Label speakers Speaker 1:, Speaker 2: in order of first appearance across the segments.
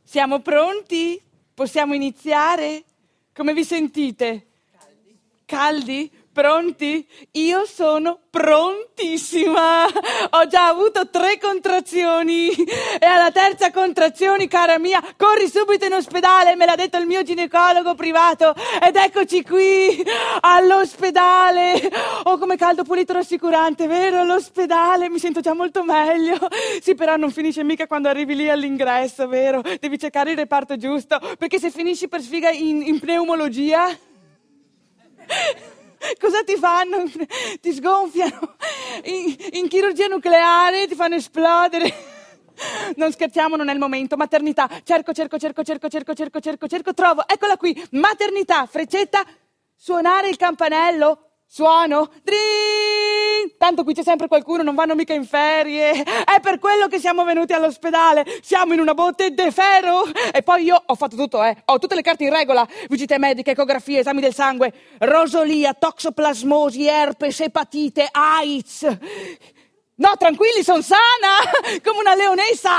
Speaker 1: Siamo pronti? Possiamo iniziare? Come vi sentite? Caldi? Pronti? Io sono prontissima! Ho già avuto 3 contrazioni e alla terza contrazione, cara mia, corri subito in ospedale, me l'ha detto il mio ginecologo privato ed eccoci qui all'ospedale. Oh, come caldo, pulito, rassicurante, vero? All'ospedale, mi sento già molto meglio. Sì, però non finisce mica quando arrivi lì all'ingresso, vero? Devi cercare il reparto giusto, perché se finisci per sfiga in pneumologia... Cosa ti fanno? Ti sgonfiano. In chirurgia nucleare ti fanno esplodere. Non scherziamo, non è il momento. Maternità. Cerco. Trovo. Eccola qui. Maternità. Freccetta. Suonare il campanello. Suono. Dring! Tanto qui c'è sempre qualcuno, non vanno mica in ferie. È per quello che siamo venuti all'ospedale. Siamo in una botte de ferro. E poi io ho fatto tutto, Ho tutte le carte in regola. Visite mediche, ecografie, esami del sangue, rosolia, toxoplasmosi, herpes, epatite, AIDS. No, tranquilli, sono sana, come una leonessa.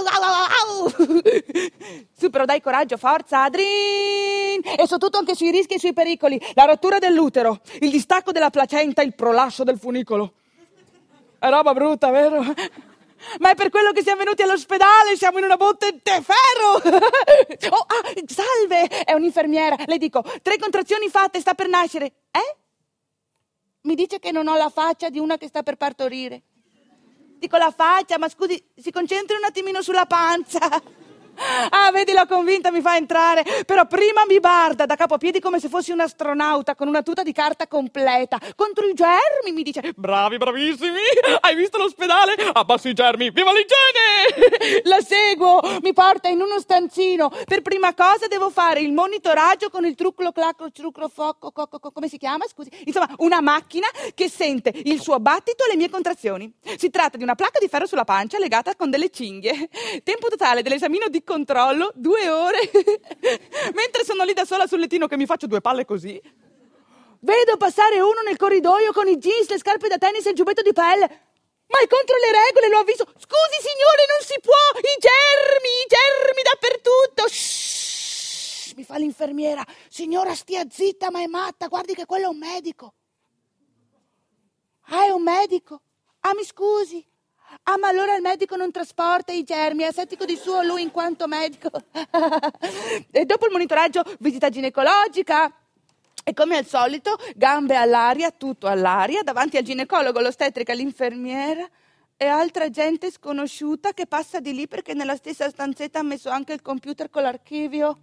Speaker 1: Su, però dai coraggio, forza, Adrin! E soprattutto anche sui rischi e sui pericoli. La rottura dell'utero, il distacco della placenta, il prolasso del funicolo. È roba brutta, vero? Ma è per quello che siamo venuti all'ospedale, siamo in una botte de ferro. Salve, è un'infermiera. Le dico, 3 contrazioni fatte, sta per nascere. Mi dice che non ho la faccia di una che sta per partorire. Dico la faccia, ma scusi, si concentri un attimino sulla panza. Ah, vedi, l'ho convinta, mi fa entrare. Però prima mi barda da capo a piedi come se fossi un astronauta con una tuta di carta completa. Contro i germi, mi dice. Bravi, bravissimi. Hai visto l'ospedale? Abbassi i germi, viva l'igiene! La seguo, mi porta in uno stanzino. Per prima cosa devo fare il monitoraggio con il come si chiama? Scusi. Insomma, una macchina che sente il suo battito e le mie contrazioni. Si tratta di una placca di ferro sulla pancia legata con delle cinghie. Tempo totale dell'esamino di controllo 2 ore. Mentre sono lì da sola sul lettino che mi faccio 2 palle così, vedo passare uno nel corridoio con i jeans, le scarpe da tennis e il giubbetto di pelle. Ma è contro le regole, lo avviso. Scusi signore, non si può, i germi dappertutto. Shhh, mi fa l'infermiera. Signora, stia zitta, ma è matta, guardi che quello è un medico. Ah, è un medico? Ah, mi scusi. Ah, ma allora il medico non trasporta i germi, è asettico di suo lui in quanto medico. E dopo il monitoraggio, visita ginecologica. E come al solito, gambe all'aria, tutto all'aria, davanti al ginecologo, l'ostetrica, l'infermiera e altra gente sconosciuta che passa di lì perché nella stessa stanzetta ha messo anche il computer con l'archivio.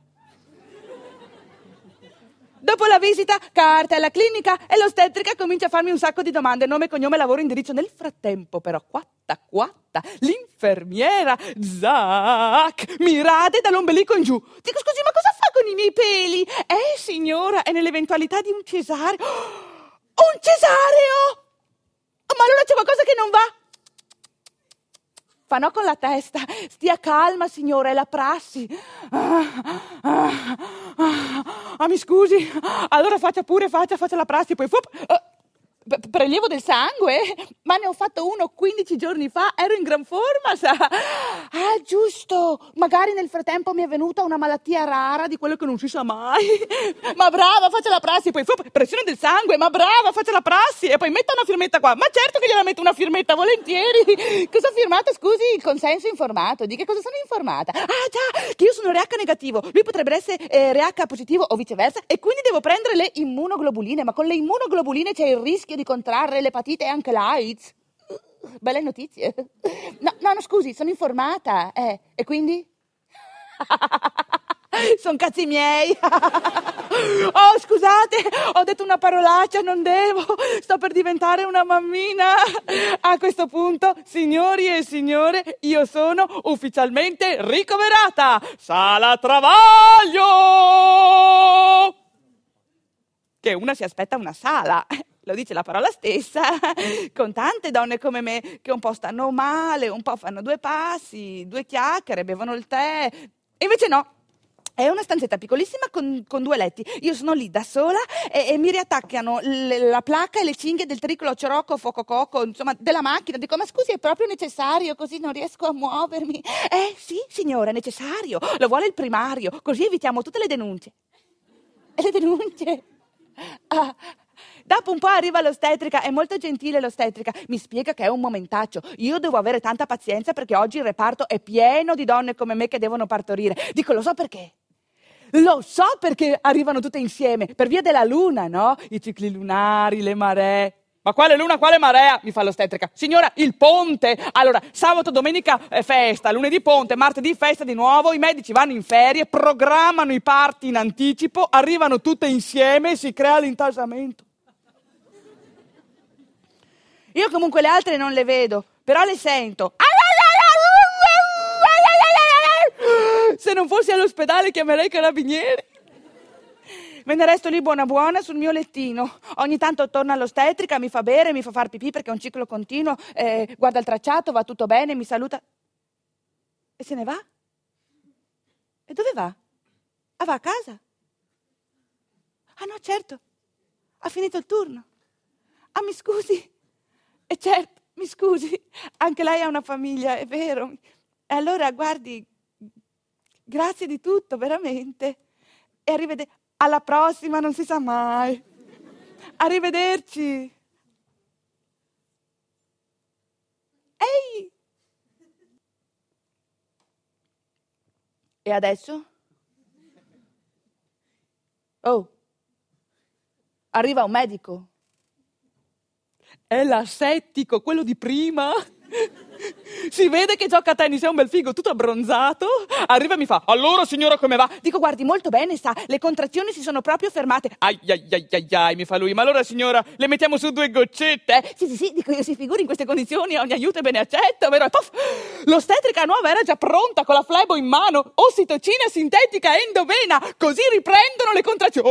Speaker 1: Dopo la visita, carta alla clinica e l'ostetrica comincia a farmi un sacco di domande, nome, cognome, lavoro, indirizzo. Nel frattempo, però, quatta, l'infermiera, zac, mi rade dall'ombelico in giù. Dico, scusi, ma cosa fa con i miei peli? Signora, è nell'eventualità di un cesareo. Un cesareo? Ma allora c'è qualcosa che non va? Fa no con la testa. Stia calma, signora, è la prassi. Mi scusi. Allora faccia la prassi, poi prelievo del sangue? Ma ne ho fatto uno 15 giorni fa, ero in gran forma, sa. Ah, giusto, magari nel frattempo mi è venuta una malattia rara di quello che non si sa mai. Ma brava, faccia la prassi, poi pressione del sangue, ma brava, faccia la prassi e poi metta una firmetta qua. Ma certo che gliela metto una firmetta, volentieri. Cosa ho firmato, scusi? Il consenso informato. Di che cosa sono informata? Ah, già, che io sono RH negativo, lui potrebbe essere RH positivo o viceversa e quindi devo prendere le immunoglobuline, ma con le immunoglobuline c'è il rischio di contrarre l'epatite e anche l'AIDS. Belle notizie. No, scusi, sono informata. E quindi? Sono cazzi miei. Oh, scusate, ho detto una parolaccia, non devo. Sto per diventare una mammina. A questo punto, signori e signore, io sono ufficialmente ricoverata. Sala travaglio! Che una si aspetta una sala. Lo dice la parola stessa, con tante donne come me che un po' stanno male, un po' fanno 2 passi, 2 chiacchiere, bevono il tè. E invece no, È una stanzetta piccolissima con 2 letti. Io sono lì da sola e mi riattaccano la placca e le cinghie del tricolo Ciorocco, Focococo, insomma, della macchina. Dico, ma scusi, è proprio necessario? Così non riesco a muovermi. Sì, signora, è necessario. Lo vuole il primario. Così evitiamo tutte le denunce. E le denunce? Dopo un po' arriva l'ostetrica, è molto gentile l'ostetrica, mi spiega che è un momentaccio. Io devo avere tanta pazienza perché oggi il reparto è pieno di donne come me che devono partorire. Dico, lo so perché. Lo so perché arrivano tutte insieme, per via della luna, no? I cicli lunari, le maree. Ma quale luna, quale marea? Mi fa l'ostetrica. Signora, il ponte. Allora, sabato, domenica festa, lunedì ponte, martedì festa di nuovo, i medici vanno in ferie, programmano i parti in anticipo, arrivano tutte insieme e si crea l'intasamento. Io comunque le altre non le vedo, però le sento. Se non fossi all'ospedale chiamerei i carabinieri. Me ne resto lì buona buona sul mio lettino. Ogni tanto torna all'ostetrica, mi fa bere, mi fa far pipì perché è un ciclo continuo, guarda il tracciato, va tutto bene, mi saluta. E se ne va? E dove va? Va a casa? No, certo, ha finito il turno. Mi scusi. E certo, mi scusi, anche lei ha una famiglia, è vero. E allora, guardi, grazie di tutto, veramente. E arrivederci. Alla prossima, non si sa mai. Arrivederci. Ehi! E adesso? Oh, arriva un medico. È l'assettico, quello di prima. Si vede che gioca a tennis, è un bel figo, tutto abbronzato. Arriva e mi fa, allora signora come va? Dico, guardi, molto bene, sa, le contrazioni si sono proprio fermate. Ai, mi fa lui, ma allora signora, le mettiamo su 2 goccette? Sì, dico io, si figuri in queste condizioni, ogni aiuto è bene accetto, vero? E puff, l'ostetrica nuova era già pronta con la flebo in mano, ossitocina sintetica endovena, così riprendono le contrazioni.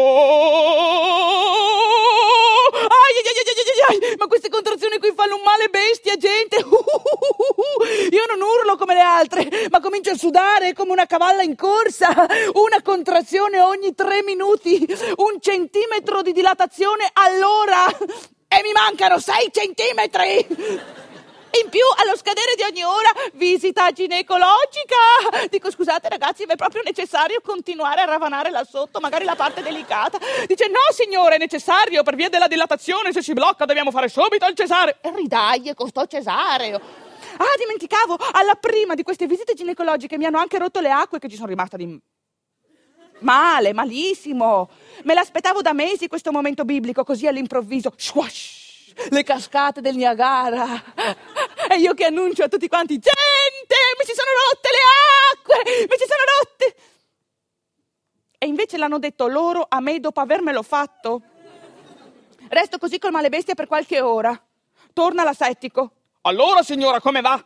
Speaker 1: Ma queste contrazioni qui fanno un male bestia, gente. Io non urlo come le altre, ma comincio a sudare come una cavalla in corsa. Una contrazione ogni 3 minuti, 1 centimetro di dilatazione all'ora. E mi mancano 6 centimetri. In più, allo scadere di ogni ora, visita ginecologica. Dico, scusate ragazzi, ma è proprio necessario continuare a ravanare là sotto, magari la parte delicata? Dice, no signore, è necessario, per via della dilatazione, se si blocca dobbiamo fare subito il cesareo. E ridaglie con sto cesareo. Dimenticavo, alla prima di queste visite ginecologiche mi hanno anche rotto le acque, che ci sono rimasta di male, malissimo. Me l'aspettavo da mesi questo momento biblico, così all'improvviso, swash! Le cascate del Niagara. E io che annuncio a tutti quanti, gente, mi si sono rotte le acque, mi si sono rotte. E invece l'hanno detto loro a me dopo avermelo fatto. Resto così col male bestia per qualche ora. Torna l'assettico. Allora signora, come va?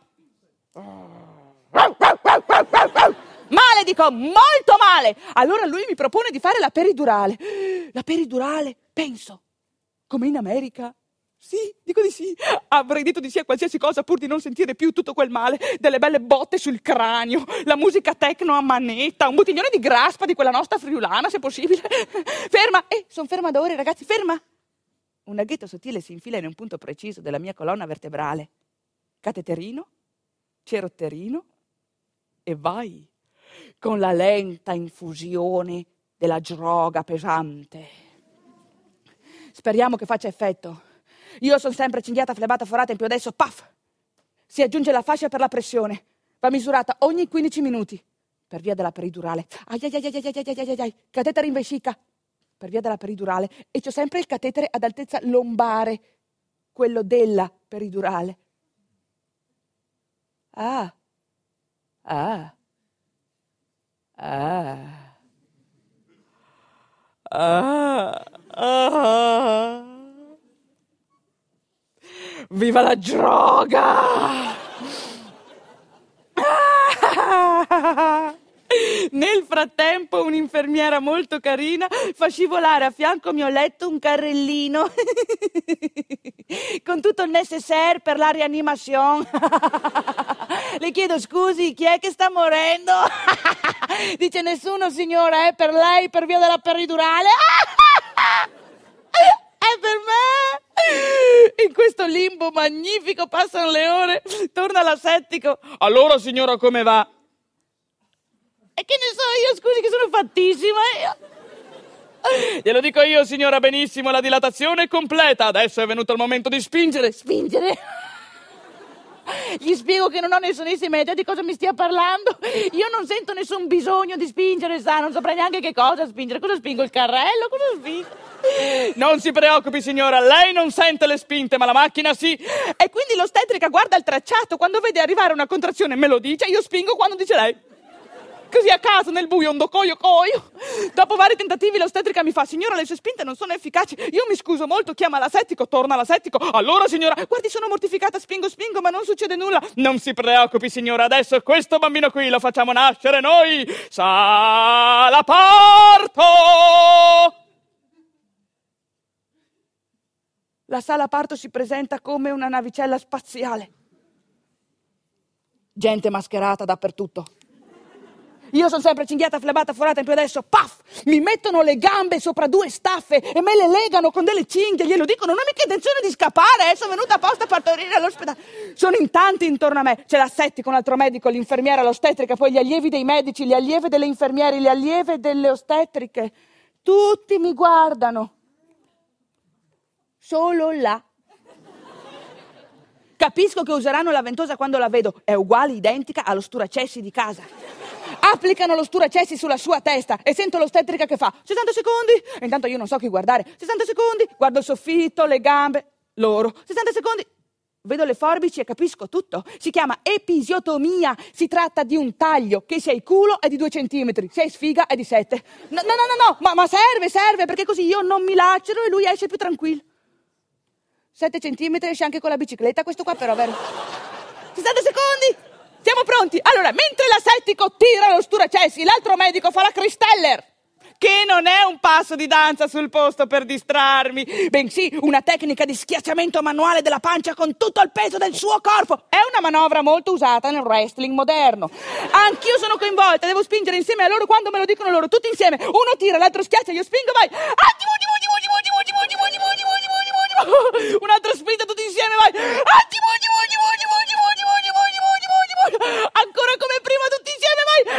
Speaker 1: Male, dico, molto male. Allora lui mi propone di fare la peridurale. La peridurale, penso, come in America. Sì, dico di sì. Avrei detto di sì a qualsiasi cosa pur di non sentire più tutto quel male, delle belle botte sul cranio, la musica techno a manetta, un bottiglione di graspa di quella nostra friulana, se possibile. Ferma! Sono ferma da ore, ragazzi, ferma! Un aghetto sottile si infila in un punto preciso della mia colonna vertebrale. Cateterino, cerotterino e vai con la lenta infusione della droga pesante. Speriamo che faccia effetto. Io sono sempre cinghiata, flebata, forata, in più adesso, paf! Si aggiunge la fascia per la pressione. Va misurata ogni 15 minuti. Per via della peridurale. Catetere in vescica. Per via della peridurale. E c'ho sempre il catetere ad altezza lombare. Quello della peridurale. Viva la droga! Nel frattempo un'infermiera molto carina fa scivolare a fianco mio letto un carrellino con tutto il nécessaire per la rianimazione. Le chiedo scusi, chi è che sta morendo? Dice nessuno, signora, è per lei per via della peridurale. È per me. In questo limbo magnifico passano le ore, torna l'asettico. Allora, signora, come va? E che ne so io, scusi, che sono fattissima io. Glielo dico io, signora, benissimo, la dilatazione è completa. Adesso è venuto il momento di spingere. Spingere? Gli spiego che non ho nessunissima idea di cosa mi stia parlando. Io non sento nessun bisogno di spingere, sa, non saprei neanche che cosa spingere. Cosa spingo, il carrello? Cosa spingo? Non si preoccupi, signora, lei non sente le spinte, ma la macchina sì. E quindi l'ostetrica guarda il tracciato, quando vede arrivare una contrazione me lo dice, io spingo quando dice lei. Così a caso, nel buio, un coio. Dopo vari tentativi l'ostetrica mi fa: signora, le sue spinte non sono efficaci. Io mi scuso molto, chiama l'asettico, torna l'asettico. Allora, signora, guardi, sono mortificata, spingo, ma non succede nulla. Non si preoccupi, signora, adesso questo bambino qui lo facciamo nascere noi. Sala parto! La sala parto si presenta come una navicella spaziale. Gente mascherata dappertutto. Io sono sempre cinghiata, flebata, forata, in più adesso, paf, mi mettono le gambe sopra due staffe e me le legano con delle cinghie, glielo dico, non ho mica intenzione di scappare, sono venuta apposta a partorire all'ospedale. Sono in tanti intorno a me, c'è l'assettico, un altro medico, l'infermiera, l'ostetrica, poi gli allievi dei medici, le allieve delle infermiere, le allieve delle ostetriche. Tutti mi guardano. Solo là. Capisco che useranno la ventosa quando la vedo, è uguale, identica allo sturacessi di casa. Applicano lo sturacessi sulla sua testa e sento l'ostetrica che fa 60 secondi, e intanto io non so chi guardare, 60 secondi, guardo il soffitto, le gambe, loro, 60 secondi, vedo le forbici e capisco tutto. Si chiama episiotomia, si tratta di un taglio che se hai culo è di 2 centimetri, se hai sfiga è di 7. No, ma serve, perché così io non mi lacero e lui esce più tranquillo. 7 centimetri esce anche con la bicicletta, questo qua però, vero? 60 secondi! Siamo pronti? Allora, mentre l'asettico tira lo sturacessi, l'altro medico fa la Christeller, che non è un passo di danza sul posto per distrarmi, bensì una tecnica di schiacciamento manuale della pancia con tutto il peso del suo corpo. È una manovra molto usata nel wrestling moderno. Anch'io sono coinvolta, devo spingere insieme a loro quando me lo dicono loro, tutti insieme. Uno tira, l'altro schiaccia, io spingo, vai. Un altro spinta, tutti insieme, vai. Ancora come prima, tutti insieme, vai.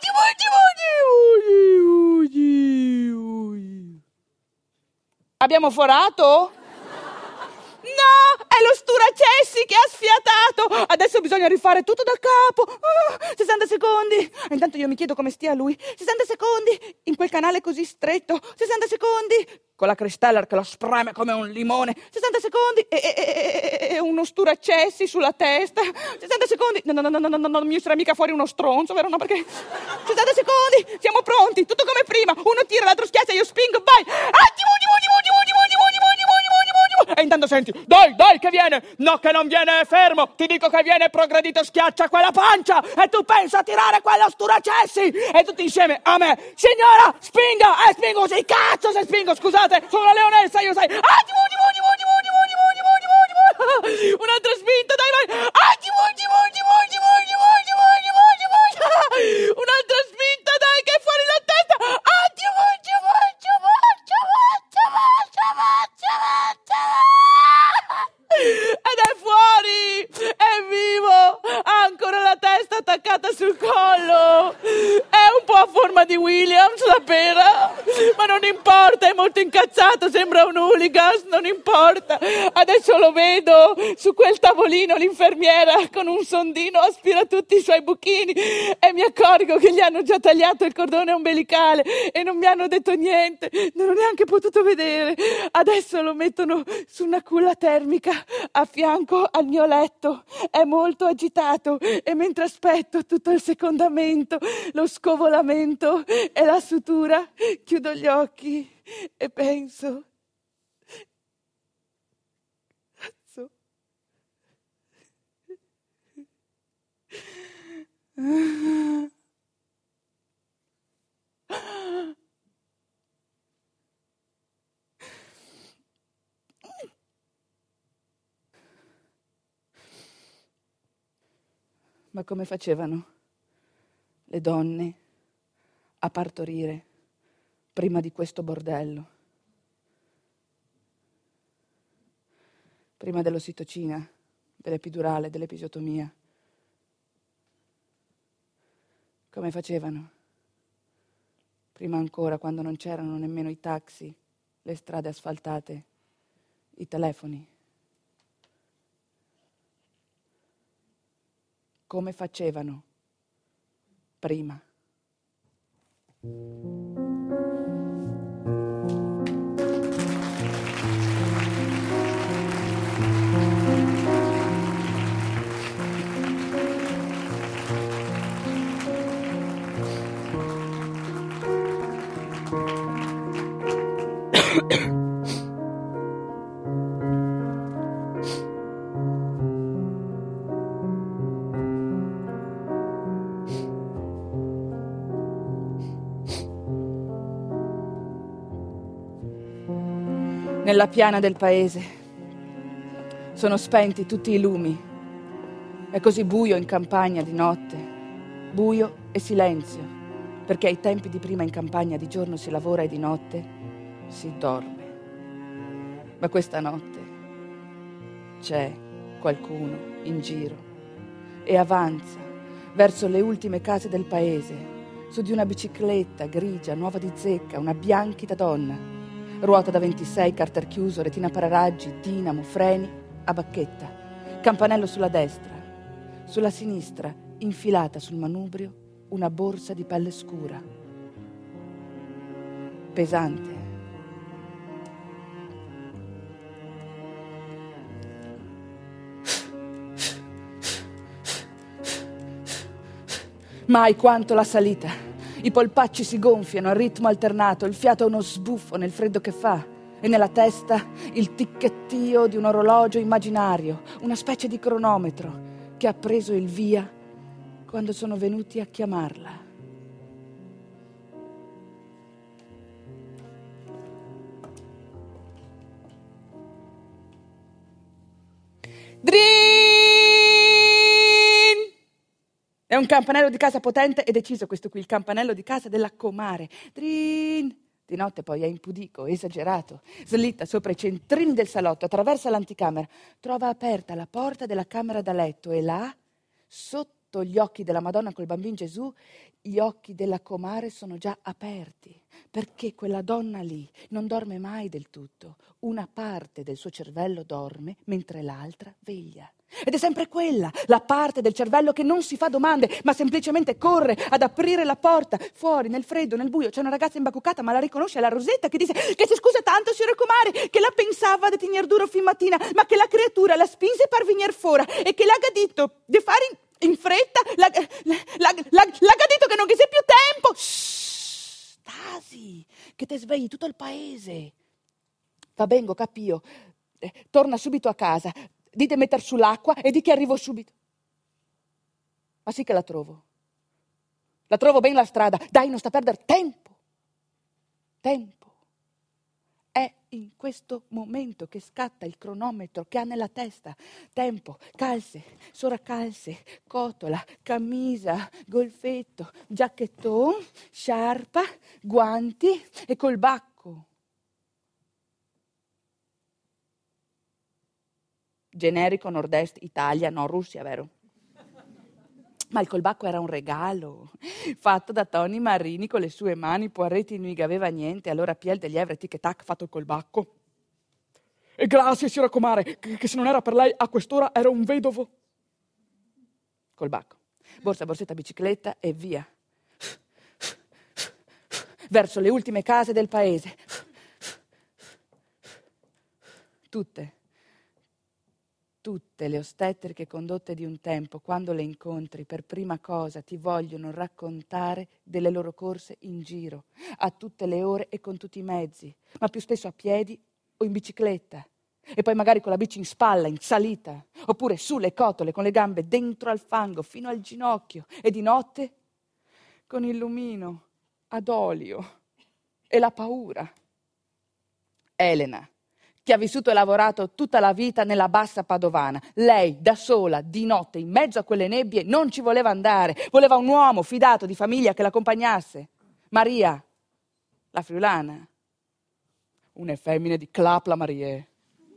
Speaker 1: Abbiamo forato? No, è lo sturacessi che ha sfiatato. Adesso bisogna rifare tutto da capo. 60 secondi. Intanto io mi chiedo come stia lui. 60 secondi in quel canale così stretto. 60 secondi con la Christeller che lo spreme come un limone. 60 secondi e uno sturacessi sulla testa. 60 secondi. No, non mi uscirà mica fuori uno stronzo, vero? No, perché 60 secondi. Siamo pronti, tutto come prima. Uno tira, l'altro schiaccia, io spingo, vai. E intanto senti, dai, che viene. No, che non viene, fermo. Ti dico che viene progredito, schiaccia quella pancia. E tu pensa a tirare quello sturacessi. E tutti insieme, a me. Signora, spinga. Spingo, sì, cazzo se spingo, scusate. Sono la leonessa, io sai. Un'altra spinta, dai, vai. Un'altra spinta, dai, che è fuori la testa. Ed è fuori! È vivo! Ha ancora la testa attaccata sul collo! È un po' a forma di Williams, la pera! Ma non importa, è molto incazzato, sembra un hooligan, non importa! Adesso lo vedo su quel tavolino, l'infermiera con un sondino aspira tutti i suoi buchini e mi accorgo che gli hanno già tagliato il cordone ombelicale e non mi hanno detto niente, non ho neanche potuto vedere. Adesso lo mettono su una culla termica a fianco al mio letto, è molto agitato e mentre aspetto tutto il secondamento, lo scovolamento e la sutura, chiudo gli occhi e penso, cazzo. Ma come facevano le donne a partorire prima di questo bordello, prima dell'ossitocina, dell'epidurale, dell'episiotomia. Come facevano? Prima ancora, quando non c'erano nemmeno i taxi, le strade asfaltate, i telefoni. Come facevano prima? Nella piana del paese sono spenti tutti i lumi. È così buio in campagna di notte, buio e silenzio, perché ai tempi di prima in campagna di giorno si lavora e di notte si dorme. Ma questa notte c'è qualcuno in giro e avanza verso le ultime case del paese, su di una bicicletta grigia, nuova di zecca, una bianchita donna. Ruota da 26, carter chiuso, retina pararaggi, dinamo, freni, a bacchetta. Campanello sulla destra. Sulla sinistra, infilata sul manubrio, una borsa di pelle scura. Pesante. Mai quanto la salita. I polpacci si gonfiano a ritmo alternato, il fiato è uno sbuffo nel freddo che fa e nella testa il ticchettio di un orologio immaginario, una specie di cronometro che ha preso il via quando sono venuti a chiamarla. Drin! È un campanello di casa potente e deciso questo qui, il campanello di casa della comare. Drin! Di notte poi è impudico, esagerato. Slitta sopra i centrini del salotto, attraversa l'anticamera, trova aperta la porta della camera da letto e là, sotto gli occhi della Madonna col bambino Gesù, gli occhi della comare sono già aperti, perché quella donna lì non dorme mai del tutto. Una parte del suo cervello dorme, mentre l'altra veglia. Ed è sempre quella, la parte del cervello che non si fa domande, ma semplicemente corre ad aprire la porta. Fuori, nel freddo, nel buio, c'è una ragazza imbacuccata, ma la riconosce, è la Rosetta, che dice che si scusa tanto, signora comare, che la pensava di tenere duro fin mattina, ma che la creatura la spinse per venire fuori e che l'ha gadito di fare in fretta, l'ha gadito che non ci sia più tempo. Shhh, Stasi, che te svegli tutto il paese. Va bengo, capio. Torna subito a casa. Dite metter sull'acqua e di che arrivo subito. Ma sì che la trovo. La trovo ben la strada. Dai, non sta a perdere tempo. Tempo. È in questo momento che scatta il cronometro che ha nella testa. Tempo, calze, sovracalze, cotola, camisa, golfetto, giacchetton, sciarpa, guanti e col bacco. Generico Nord-Est Italia, no Russia, vero? Ma il colbacco era un regalo, fatto da Tony Marini con le sue mani, Poiretti non gli aveva niente, allora Piel degli Evre, tic e tac, fatto il colbacco. E grazie, signora comare, che se non era per lei a quest'ora era un vedovo. Colbacco, borsa, borsetta, bicicletta e via. Verso le ultime case del paese. Tutte le ostetriche condotte di un tempo, quando le incontri per prima cosa ti vogliono raccontare delle loro corse in giro, a tutte le ore e con tutti i mezzi, ma più spesso a piedi o in bicicletta, e poi magari con la bici in spalla, in salita, oppure sulle cotole con le gambe dentro al fango fino al ginocchio, e di notte con il lumino ad olio e la paura. Elena, che ha vissuto e lavorato tutta la vita nella bassa padovana. Lei, da sola, di notte, in mezzo a quelle nebbie, non ci voleva andare. Voleva un uomo fidato, di famiglia, che l'accompagnasse. Maria, la friulana, una femmina di Clap la Marie,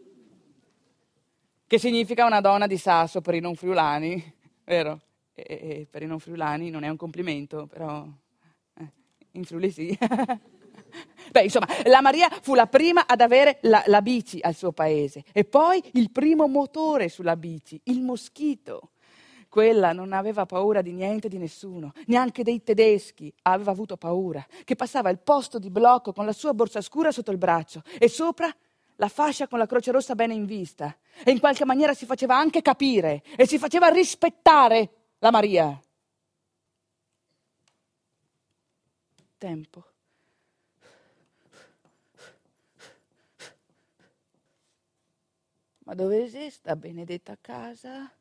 Speaker 1: che significa una donna di sasso per i non friulani, vero? E per i non friulani non è un complimento, però in Friuli sì. Beh, insomma, la Maria fu la prima ad avere la bici al suo paese e poi il primo motore sulla bici, il Moschito. Quella non aveva paura di niente e di nessuno, neanche dei tedeschi aveva avuto paura, che passava il posto di blocco con la sua borsa scura sotto il braccio e sopra la fascia con la croce rossa bene in vista. E in qualche maniera si faceva anche capire e si faceva rispettare la Maria. Tempo. Ma dove è sta benedetta casa?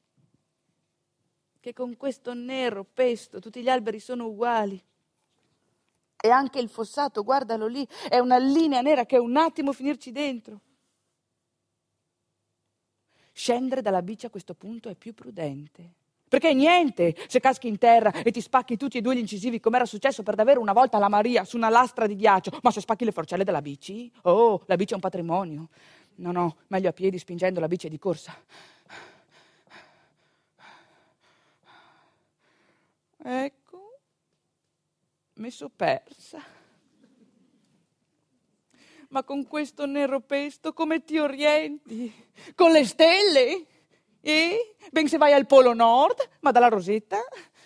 Speaker 1: Che con questo nero pesto tutti gli alberi sono uguali. E anche il fossato, guardalo lì, è una linea nera che è un attimo finirci dentro. Scendere dalla bici a questo punto è più prudente. Perché niente, se caschi in terra e ti spacchi tutti e due gli incisivi, come era successo per davvero una volta alla Maria su una lastra di ghiaccio, ma se spacchi le forcelle della bici? Oh, la bici è un patrimonio. No, meglio a piedi spingendo la bici di corsa. Ecco, mi so persa. Ma con questo nero pesto come ti orienti? Con le stelle? Ben se vai al Polo Nord, ma dalla Rosetta?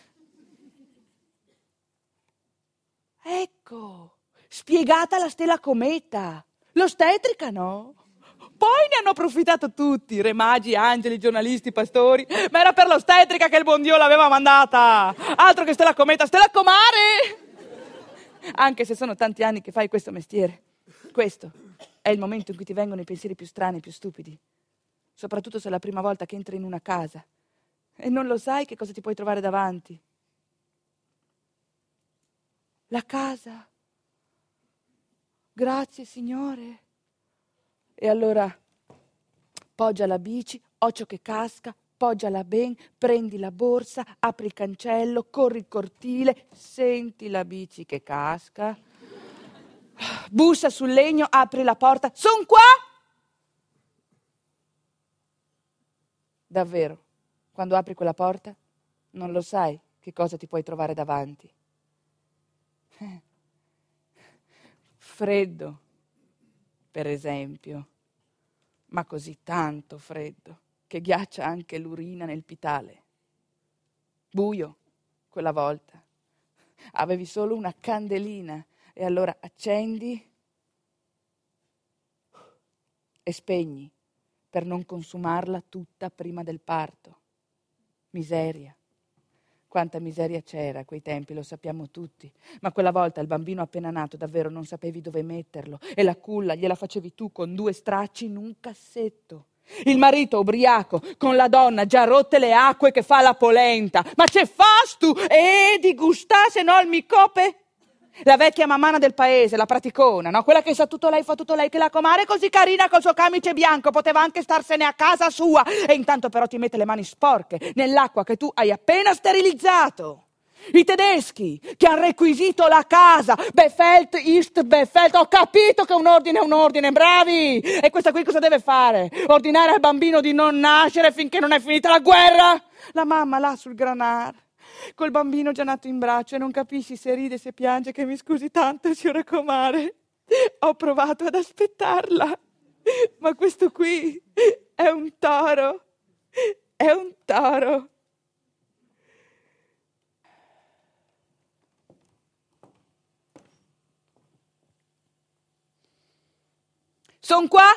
Speaker 1: Ecco, spiegata la stella cometa, l'ostetrica, no? Poi ne hanno approfittato tutti, re magi, angeli, giornalisti, pastori, ma era per l'ostetrica che il buon Dio l'aveva mandata. Altro che stella cometa, stella comare! Anche se sono tanti anni che fai questo mestiere, questo è il momento in cui ti vengono i pensieri più strani, più stupidi. Soprattutto se è la prima volta che entri in una casa e non lo sai che cosa ti puoi trovare davanti. La casa. Grazie, Signore. E allora poggia la bici, occhio che casca, poggiala ben, prendi la borsa, apri il cancello, corri il cortile, senti la bici che casca, bussa sul legno, apri la porta, son qua! Davvero, quando apri quella porta, non lo sai che cosa ti puoi trovare davanti. Freddo, per esempio, ma così tanto freddo che ghiaccia anche l'urina nel pitale. Buio, quella volta. Avevi solo una candelina e allora accendi e spegni per non consumarla tutta prima del parto. Miseria. Quanta miseria c'era a quei tempi, lo sappiamo tutti. Ma quella volta il bambino appena nato davvero non sapevi dove metterlo e la culla gliela facevi tu con 2 stracci in un cassetto. Il marito ubriaco con la donna già rotte le acque che fa la polenta. Ma ce fas tu? Di gustà se no il micope? La vecchia mamana del paese, la praticona, no? Quella che sa tutto lei, fa tutto lei, che la comare così carina col suo camice bianco, poteva anche starsene a casa sua. E intanto però ti mette le mani sporche nell'acqua che tu hai appena sterilizzato. I tedeschi che hanno requisito la casa, Befehlt ist Befehlt, ho capito che un ordine è un ordine, bravi! E questa qui cosa deve fare? Ordinare al bambino di non nascere finché non è finita la guerra? La mamma là sul granar, col bambino già nato in braccio e non capisci se ride, se piange, che mi scusi tanto, signora comare. Ho provato ad aspettarla, ma questo qui è un toro, è un toro. Son qua?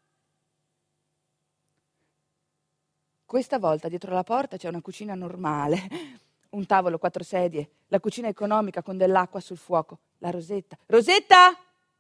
Speaker 1: Questa volta dietro la porta c'è una cucina normale, un tavolo, 4 sedie, la cucina economica con dell'acqua sul fuoco, la Rosetta. Rosetta!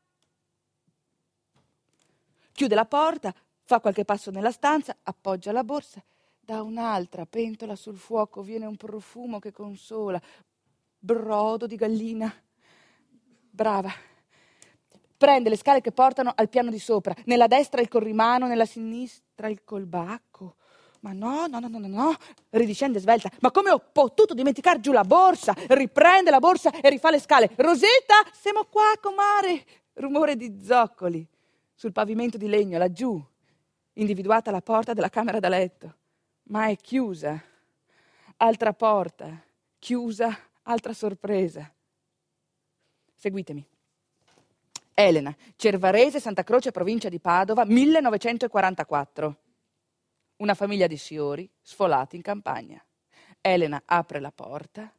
Speaker 1: Chiude la porta, fa qualche passo nella stanza, appoggia la borsa, da un'altra pentola sul fuoco viene un profumo che consola, brodo di gallina. Brava. Prende le scale che portano al piano di sopra, nella destra il corrimano, nella sinistra il colbacco. Ma no, ridiscende svelta. Ma come ho potuto dimenticare giù la borsa? Riprende la borsa e rifà le scale. Rosetta, siamo qua, comare. Rumore di zoccoli sul pavimento di legno, laggiù. Individuata la porta della camera da letto, ma è chiusa. Altra porta, chiusa, altra sorpresa. Seguitemi. Elena, Cervarese, Santa Croce, provincia di Padova, 1944. Una famiglia di signori sfolati in campagna. Elena apre la porta.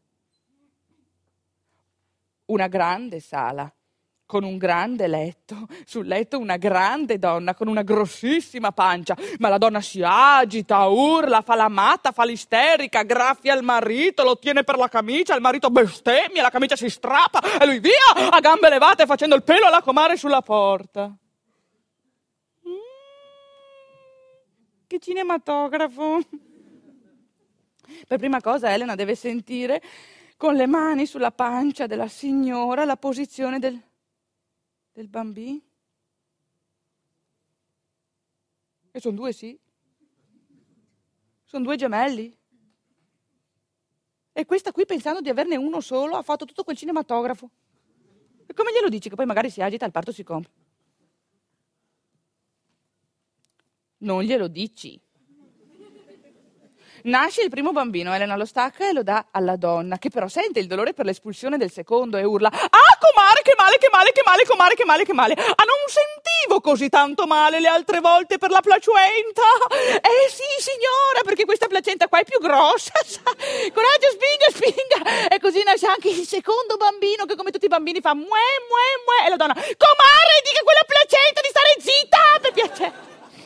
Speaker 1: Una grande sala con un grande letto. Sul letto una grande donna con una grossissima pancia. Ma la donna si agita, urla, fa la matta, fa l'isterica, graffia il marito, lo tiene per la camicia, il marito bestemmia, la camicia si strappa e lui via, a gambe levate, facendo il pelo alla comare sulla porta. Che cinematografo! Per prima cosa Elena deve sentire con le mani sulla pancia della signora la posizione del bambino. E sono due, sì. Sono due gemelli. E questa qui, pensando di averne uno solo, ha fatto tutto quel cinematografo. E come glielo dici che poi magari si agita e il parto si compie? Non glielo dici. Nasce il primo bambino, Elena lo stacca e lo dà alla donna, che però sente il dolore per l'espulsione del secondo e urla: ah, comare, che male, che male, che male, comare, che male, che male. Ah, non sentivo così tanto male le altre volte per la placenta. Sì, signora, perché questa placenta qua è più grossa. Coraggio, spinga. E così nasce anche il secondo bambino, che come tutti i bambini fa mue, mue, mue. E la donna: comare, dica a quella placenta di stare zitta, per piacere.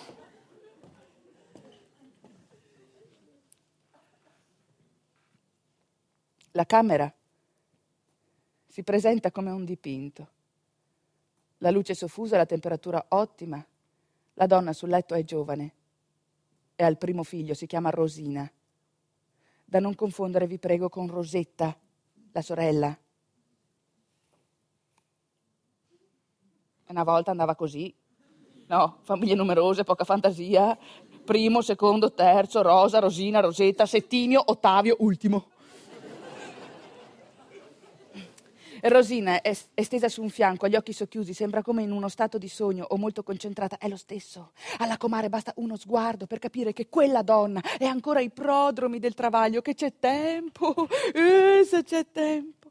Speaker 1: La camera si presenta come un dipinto. La luce soffusa, la temperatura ottima. La donna sul letto è giovane e ha il primo figlio, si chiama Rosina. Da non confondere, vi prego, con Rosetta, la sorella. Una volta andava così. No, famiglie numerose, poca fantasia. Primo, secondo, terzo, Rosa, Rosina, Rosetta, Settimio, Ottavio, ultimo. Rosina è stesa su un fianco, gli occhi socchiusi, sembra come in uno stato di sogno o molto concentrata. È lo stesso. Alla comare basta uno sguardo per capire che quella donna è ancora ai prodromi del travaglio, che c'è tempo, se c'è tempo.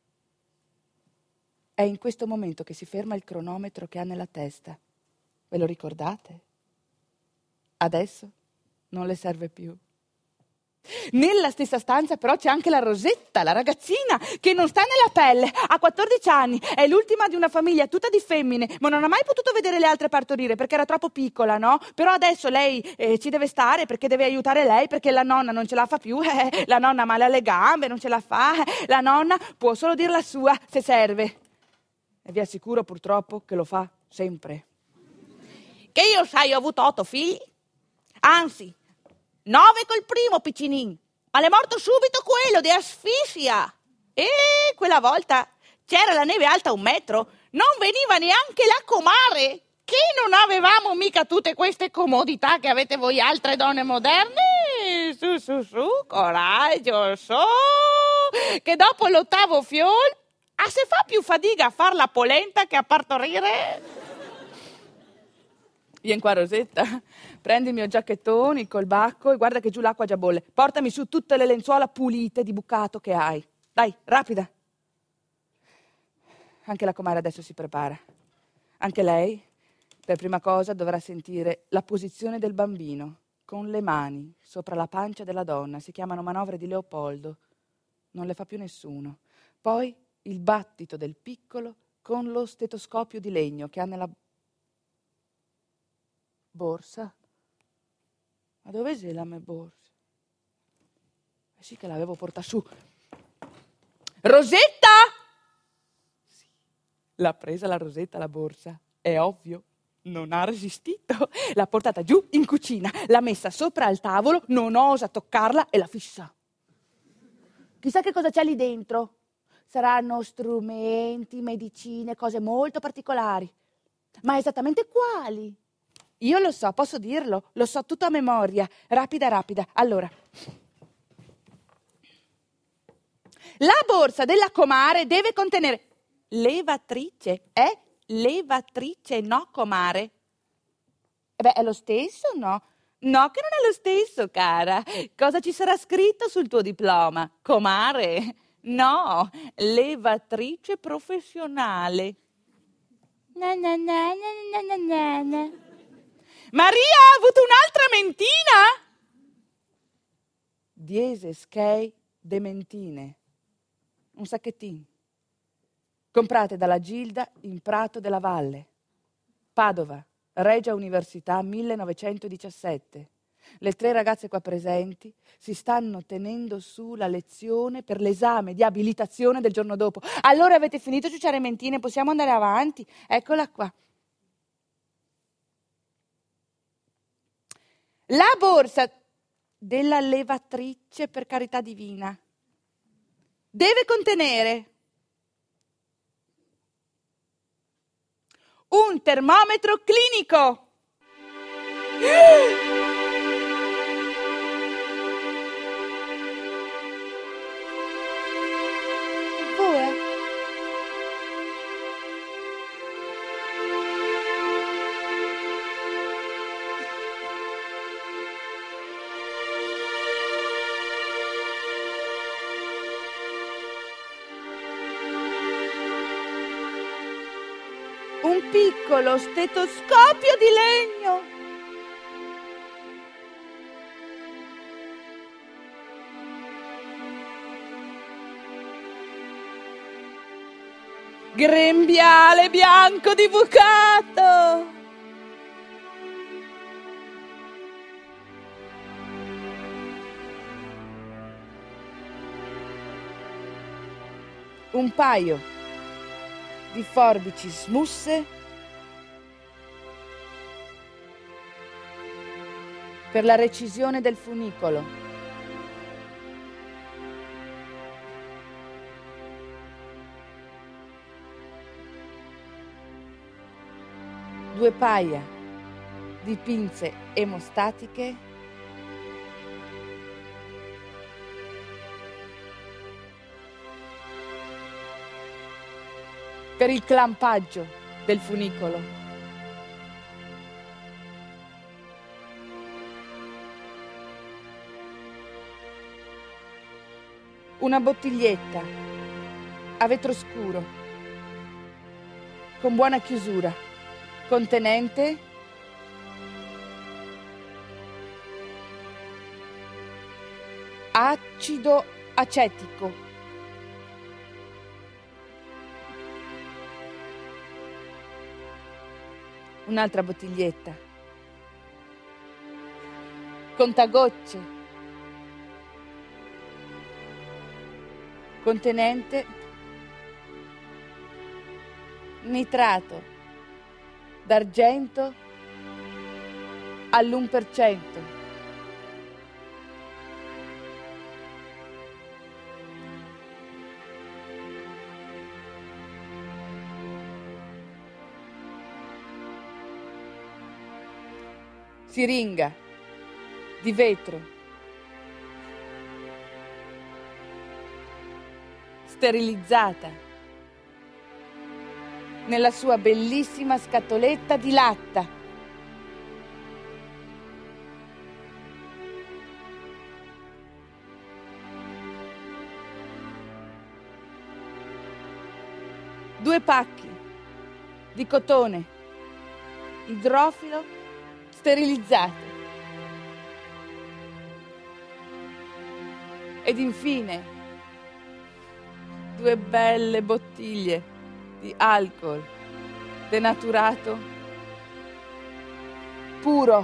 Speaker 1: È in questo momento che si ferma il cronometro che ha nella testa. Ve lo ricordate? Adesso non le serve più. Nella stessa stanza però c'è anche la Rosetta, la ragazzina, che non sta nella pelle, ha 14 anni, è l'ultima di una famiglia tutta di femmine, ma non ha mai potuto vedere le altre partorire perché era troppo piccola, no? Però adesso lei ci deve stare perché deve aiutare lei, perché la nonna non ce la fa più, la nonna ha male alle gambe, non ce la fa, la nonna può solo dir la sua se serve. E vi assicuro purtroppo che lo fa sempre. Che io sai, ho avuto 8 figli, anzi 9 col primo piccinin, ma l'è morto subito quello di asfissia. E quella volta c'era la neve alta 1 metro, non veniva neanche la comare, che non avevamo mica tutte queste comodità che avete voi altre donne moderne. Su, coraggio, che dopo l'8º fiol, se fa più fatica a far la polenta che a partorire. Vieni qua, Rosetta, prendi il mio giacchettone, il colbacco e guarda che giù l'acqua già bolle. Portami su tutte le lenzuola pulite di bucato che hai. Dai, rapida. Anche la comare adesso si prepara. Anche lei, per prima cosa, dovrà sentire la posizione del bambino, con le mani sopra la pancia della donna. Si chiamano manovre di Leopoldo. Non le fa più nessuno. Poi il battito del piccolo con lo stetoscopio di legno che ha nella borsa. Ma dove c'è la mia borsa? Sì che l'avevo portata su. Rosetta! Sì, l'ha presa la Rosetta la borsa, è ovvio. Non ha resistito. L'ha portata giù in cucina, l'ha messa sopra al tavolo, non osa toccarla e la fissa. Chissà che cosa c'è lì dentro. Saranno strumenti, medicine, cose molto particolari. Ma esattamente quali? Io lo so, posso dirlo, lo so tutto a memoria. Rapida. Allora. La borsa della comare deve contenere levatrice, levatrice, no comare. Beh, è lo stesso, no? No, che non è lo stesso, cara. Cosa ci sarà scritto sul tuo diploma? Comare? No, levatrice professionale. Na. Maria, ha avuto un'altra mentina? Diese schei de mentine. Un sacchettino. Comprate dalla Gilda in Prato della Valle. Padova, Regia Università 1917. Le 3 ragazze qua presenti si stanno tenendo su la lezione per l'esame di abilitazione del giorno dopo. Allora avete finito di ciucciare mentine, possiamo andare avanti? Eccola qua. La borsa della levatrice, per carità divina, deve contenere un termometro clinico. Un piccolo stetoscopio di legno. Grembiale bianco di bucato. Un paio di forbici smusse per la recisione del funicolo. Due paia di pinze emostatiche per il clampaggio del funicolo. Una bottiglietta a vetro scuro con buona chiusura, contenente acido acetico. Un'altra bottiglietta, contagocce, contenente nitrato d'argento all'1%. Siringa di vetro, sterilizzata nella sua bellissima scatoletta di latta. Due pacchi di cotone idrofilo sterilizzate. Ed infine 2 belle bottiglie di alcol denaturato puro.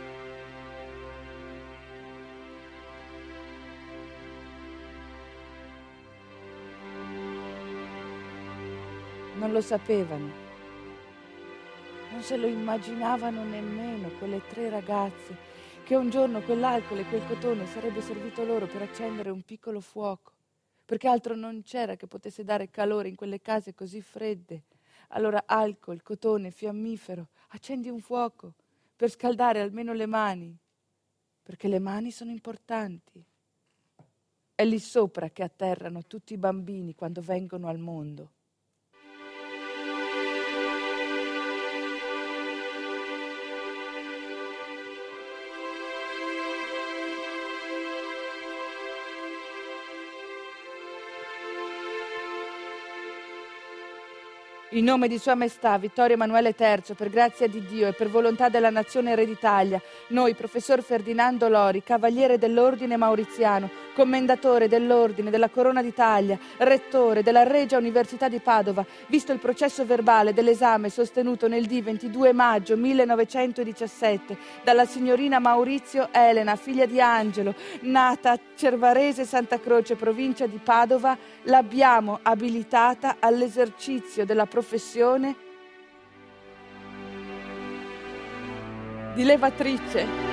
Speaker 1: Non lo sapevano. Non se lo immaginavano nemmeno quelle 3 ragazze che un giorno quell'alcol e quel cotone sarebbe servito loro per accendere un piccolo fuoco, perché altro non c'era che potesse dare calore in quelle case così fredde. Allora alcol, cotone, fiammifero, accendi un fuoco, per scaldare almeno le mani, perché le mani sono importanti. È lì sopra che atterrano tutti i bambini quando vengono al mondo. In nome di Sua Maestà Vittorio Emanuele III, per grazia di Dio e per volontà della Nazione Re d'Italia, noi, professor Ferdinando Lori, Cavaliere dell'Ordine Mauriziano, Commendatore dell'Ordine della Corona d'Italia, Rettore della Regia Università di Padova, visto il processo verbale dell'esame sostenuto nel D 22 maggio 1917 dalla signorina Maurizio Elena, figlia di Angelo, nata a Cervarese Santa Croce, provincia di Padova, l'abbiamo abilitata all'esercizio della professione di levatrice.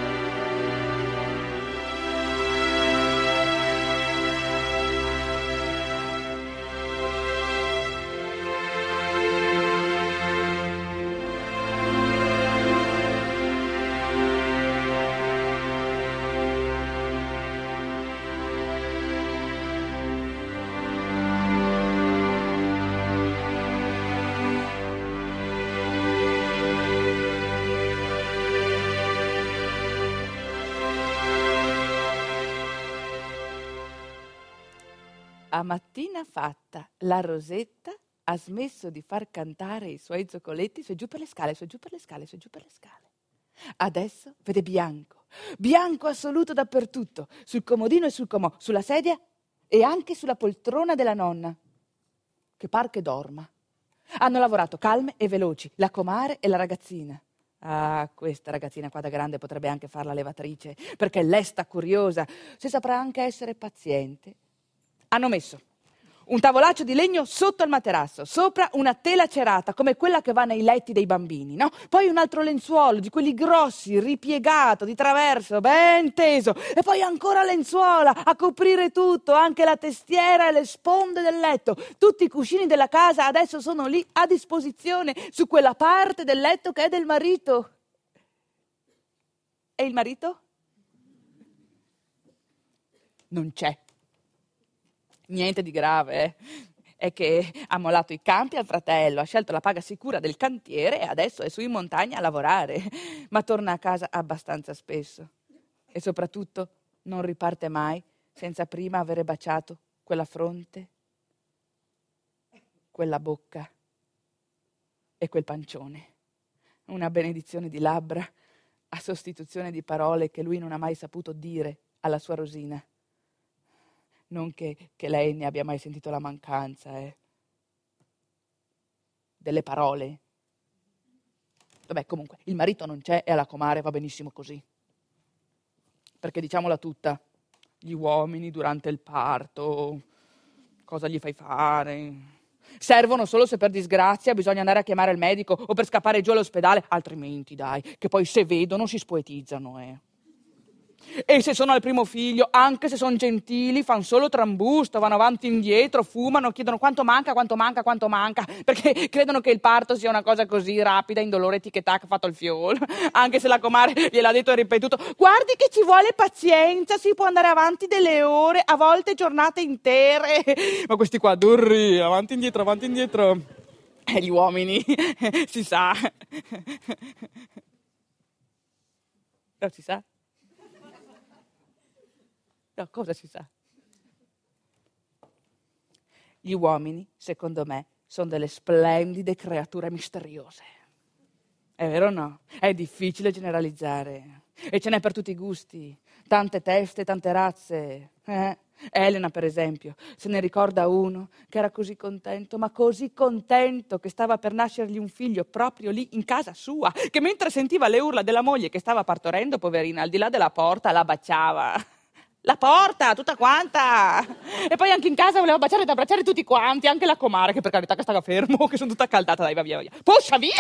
Speaker 1: A mattina fatta, la Rosetta ha smesso di far cantare i suoi zoccoletti su e giù per le scale, su e giù per le scale, su e giù per le scale. Adesso vede bianco, bianco assoluto dappertutto, sul comodino e sul comò, sulla sedia e anche sulla poltrona della nonna, che par che dorma. Hanno lavorato calme e veloci, la comare e la ragazzina. Ah, questa ragazzina qua da grande potrebbe anche far la levatrice, perché lei sta curiosa, se saprà anche essere paziente. Hanno messo un tavolaccio di legno sotto al materasso, sopra una tela cerata come quella che va nei letti dei bambini, no? Poi un altro lenzuolo di quelli grossi, ripiegato, di traverso, ben teso, e poi ancora lenzuola a coprire tutto, anche la testiera e le sponde del letto. Tutti i cuscini della casa adesso sono lì a disposizione, su quella parte del letto che è del marito. E il marito? Non c'è. Niente di grave, è che ha mollato i campi al fratello, ha scelto la paga sicura del cantiere e adesso è su in montagna a lavorare, ma torna a casa abbastanza spesso e soprattutto non riparte mai senza prima avere baciato quella fronte, quella bocca e quel pancione. Una benedizione di labbra a sostituzione di parole che lui non ha mai saputo dire alla sua Rosina. Non che lei ne abbia mai sentito la mancanza, delle parole. Vabbè, comunque, il marito non c'è e alla comare va benissimo così. Perché diciamola tutta, gli uomini durante il parto, cosa gli fai fare? Servono solo se per disgrazia bisogna andare a chiamare il medico o per scappare giù all'ospedale, altrimenti dai, che poi se vedono si spoetizzano, E se sono al primo figlio, anche se sono gentili, fanno solo trambusto, vanno avanti e indietro, fumano, chiedono quanto manca, perché credono che il parto sia una cosa così rapida, indolore, tic-tac, fatto il fiolo. Anche se la comare gliel'ha detto e ripetuto, guardi che ci vuole pazienza, si può andare avanti delle ore, a volte giornate intere. Ma questi qua durri, avanti e indietro. Gli uomini, si sa. Non si sa? No, cosa si sa? Gli uomini, secondo me, sono delle splendide creature misteriose. È vero o no? È difficile generalizzare. E ce n'è per tutti i gusti. Tante teste, tante razze. Elena, per esempio, se ne ricorda uno che era così contento, ma così contento che stava per nascergli un figlio proprio lì in casa sua, che mentre sentiva le urla della moglie che stava partorendo, poverina, al di là della porta, la baciava. La porta, tutta quanta! E poi anche in casa voleva baciare ed abbracciare tutti quanti, anche la comare, che per carità che stava fermo, che sono tutta accaldata, dai, va via. Puscia via!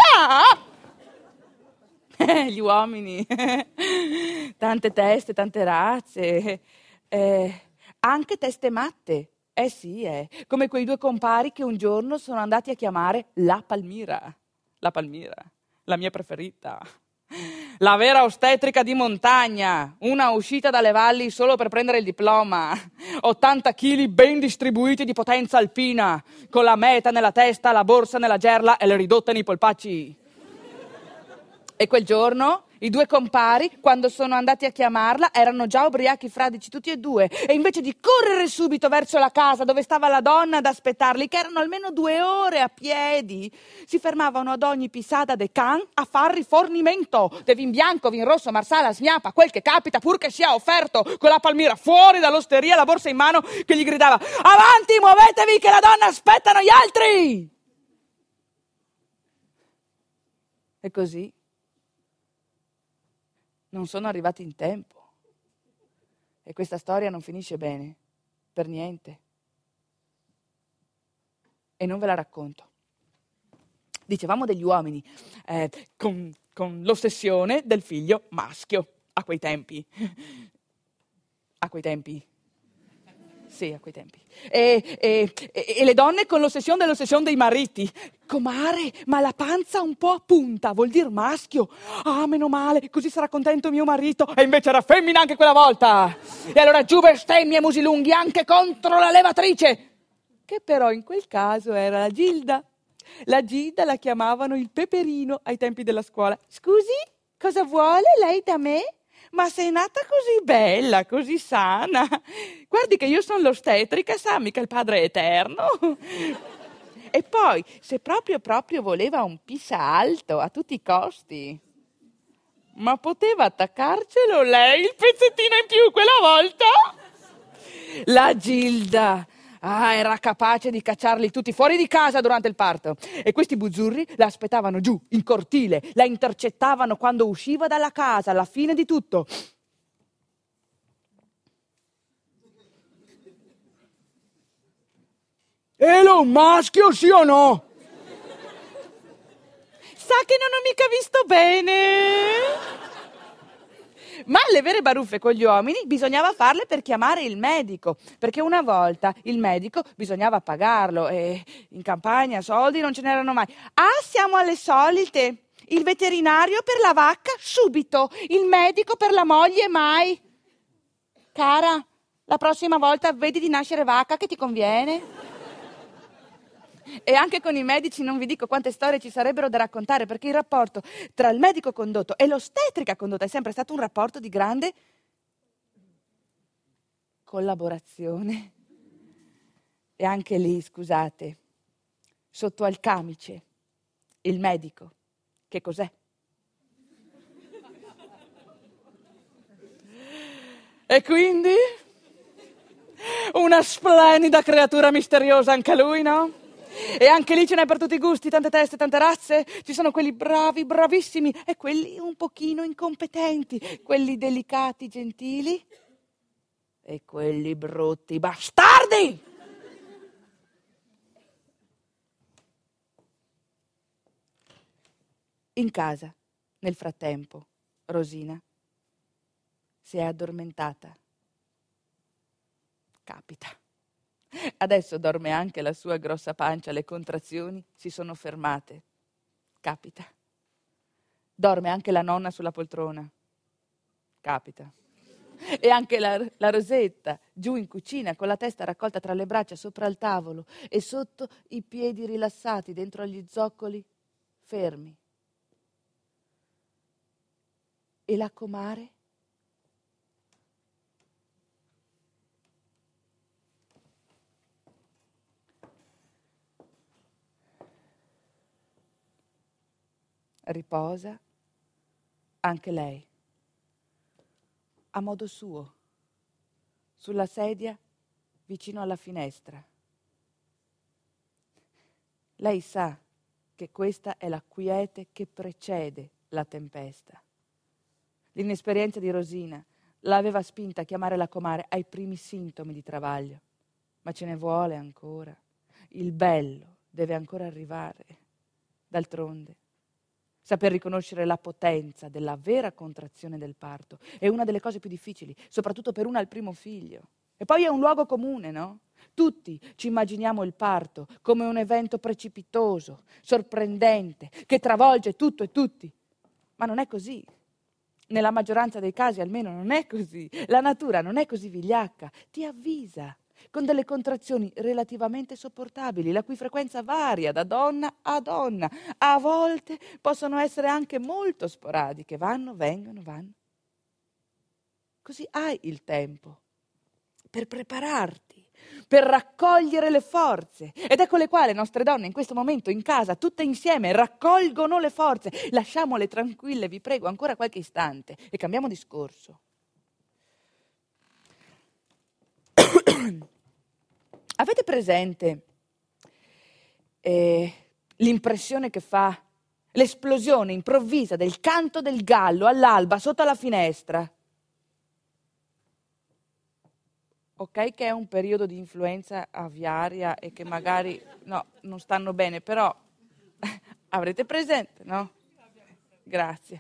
Speaker 1: Gli uomini, tante teste, tante razze, anche teste matte, sì, come quei due compari che un giorno sono andati a chiamare la Palmira, la mia preferita. La vera ostetrica di montagna, una uscita dalle valli solo per prendere il diploma, 80 kg ben distribuiti di potenza alpina, con la meta nella testa, la borsa nella gerla e le ridotte nei polpacci. E quel giorno i due compari, quando sono andati a chiamarla, erano già ubriachi fradici tutti e due, e invece di correre subito verso la casa dove stava la donna ad aspettarli, che erano almeno 2 ore a piedi, si fermavano ad ogni pisada de can a far rifornimento de vin bianco, vin rosso, marsala, sgnappa, quel che capita, pur che sia offerto, con la palmira fuori dall'osteria, la borsa in mano, che gli gridava: avanti, muovetevi che la donna aspettano gli altri! E così non sono arrivati in tempo. E questa storia non finisce bene, per niente. E non ve la racconto. Dicevamo degli uomini con l'ossessione del figlio maschio, a quei tempi. A quei tempi. Sì, a quei tempi. E le donne con l'ossessione dei mariti. Comare, ma la panza un po' a punta, vuol dire maschio. Ah, meno male, così sarà contento mio marito. E invece era femmina anche quella volta. E allora giù bestemmie, musi lunghi, anche contro la levatrice. Che però in quel caso era la Gilda. La Gilda la chiamavano il peperino ai tempi della scuola. Scusi, cosa vuole lei da me? Ma sei nata così bella, così sana. Guardi che io sono l'ostetrica, sa, mica il Padre Eterno. E poi, se proprio voleva un pisa alto a tutti i costi, ma poteva attaccarcelo lei il pezzettino in più quella volta? La Gilda era capace di cacciarli tutti fuori di casa durante il parto. E questi buzzurri la aspettavano giù, in cortile, la intercettavano quando usciva dalla casa, alla fine di tutto. Elo, un maschio, sì o no? Sa che non ho mica visto bene. Ma le vere baruffe con gli uomini bisognava farle per chiamare il medico, perché una volta il medico bisognava pagarlo e in campagna soldi non ce n'erano mai. Ah, siamo alle solite. Il veterinario per la vacca subito, il medico per la moglie mai. Cara, la prossima volta vedi di nascere vacca che ti conviene. E anche con i medici non vi dico quante storie ci sarebbero da raccontare, perché il rapporto tra il medico condotto e l'ostetrica condotta è sempre stato un rapporto di grande collaborazione. E anche lì, scusate, sotto al camice, il medico, che cos'è? E quindi una splendida creatura misteriosa anche lui, no? E anche lì ce n'è per tutti i gusti, tante teste, tante razze. Ci sono quelli bravi, bravissimi, e quelli un pochino incompetenti, quelli delicati, gentili, e quelli brutti, bastardi! In casa, nel frattempo, Rosina si è addormentata. Capita. Adesso dorme anche la sua grossa pancia, le contrazioni si sono fermate. Capita. Dorme anche la nonna sulla poltrona. Capita. E anche la Rosetta, giù in cucina, con la testa raccolta tra le braccia sopra il tavolo e sotto i piedi rilassati dentro agli zoccoli, fermi. E la comare? Riposa anche lei, a modo suo, sulla sedia vicino alla finestra. Lei sa che questa è la quiete che precede la tempesta. L'inesperienza di Rosina l'aveva spinta a chiamare la comare ai primi sintomi di travaglio, ma ce ne vuole ancora. Il bello deve ancora arrivare. D'altronde, saper riconoscere la potenza della vera contrazione del parto è una delle cose più difficili, soprattutto per una al primo figlio. E poi è un luogo comune, no? Tutti ci immaginiamo il parto come un evento precipitoso, sorprendente, che travolge tutto e tutti. Ma non è così. Nella maggioranza dei casi almeno non è così. La natura non è così vigliacca, ti avvisa con delle contrazioni relativamente sopportabili, la cui frequenza varia da donna a donna. A volte possono essere anche molto sporadiche, vanno, vengono, vanno. Così hai il tempo per prepararti, per raccogliere le forze. Ed ecco le quali le nostre donne in questo momento in casa, tutte insieme, raccolgono le forze. Lasciamole tranquille, vi prego, ancora qualche istante e cambiamo discorso. Avete presente l'impressione che fa l'esplosione improvvisa del canto del gallo all'alba sotto la finestra? Ok che è un periodo di influenza aviaria e che magari non stanno bene, però avrete presente, no? Grazie.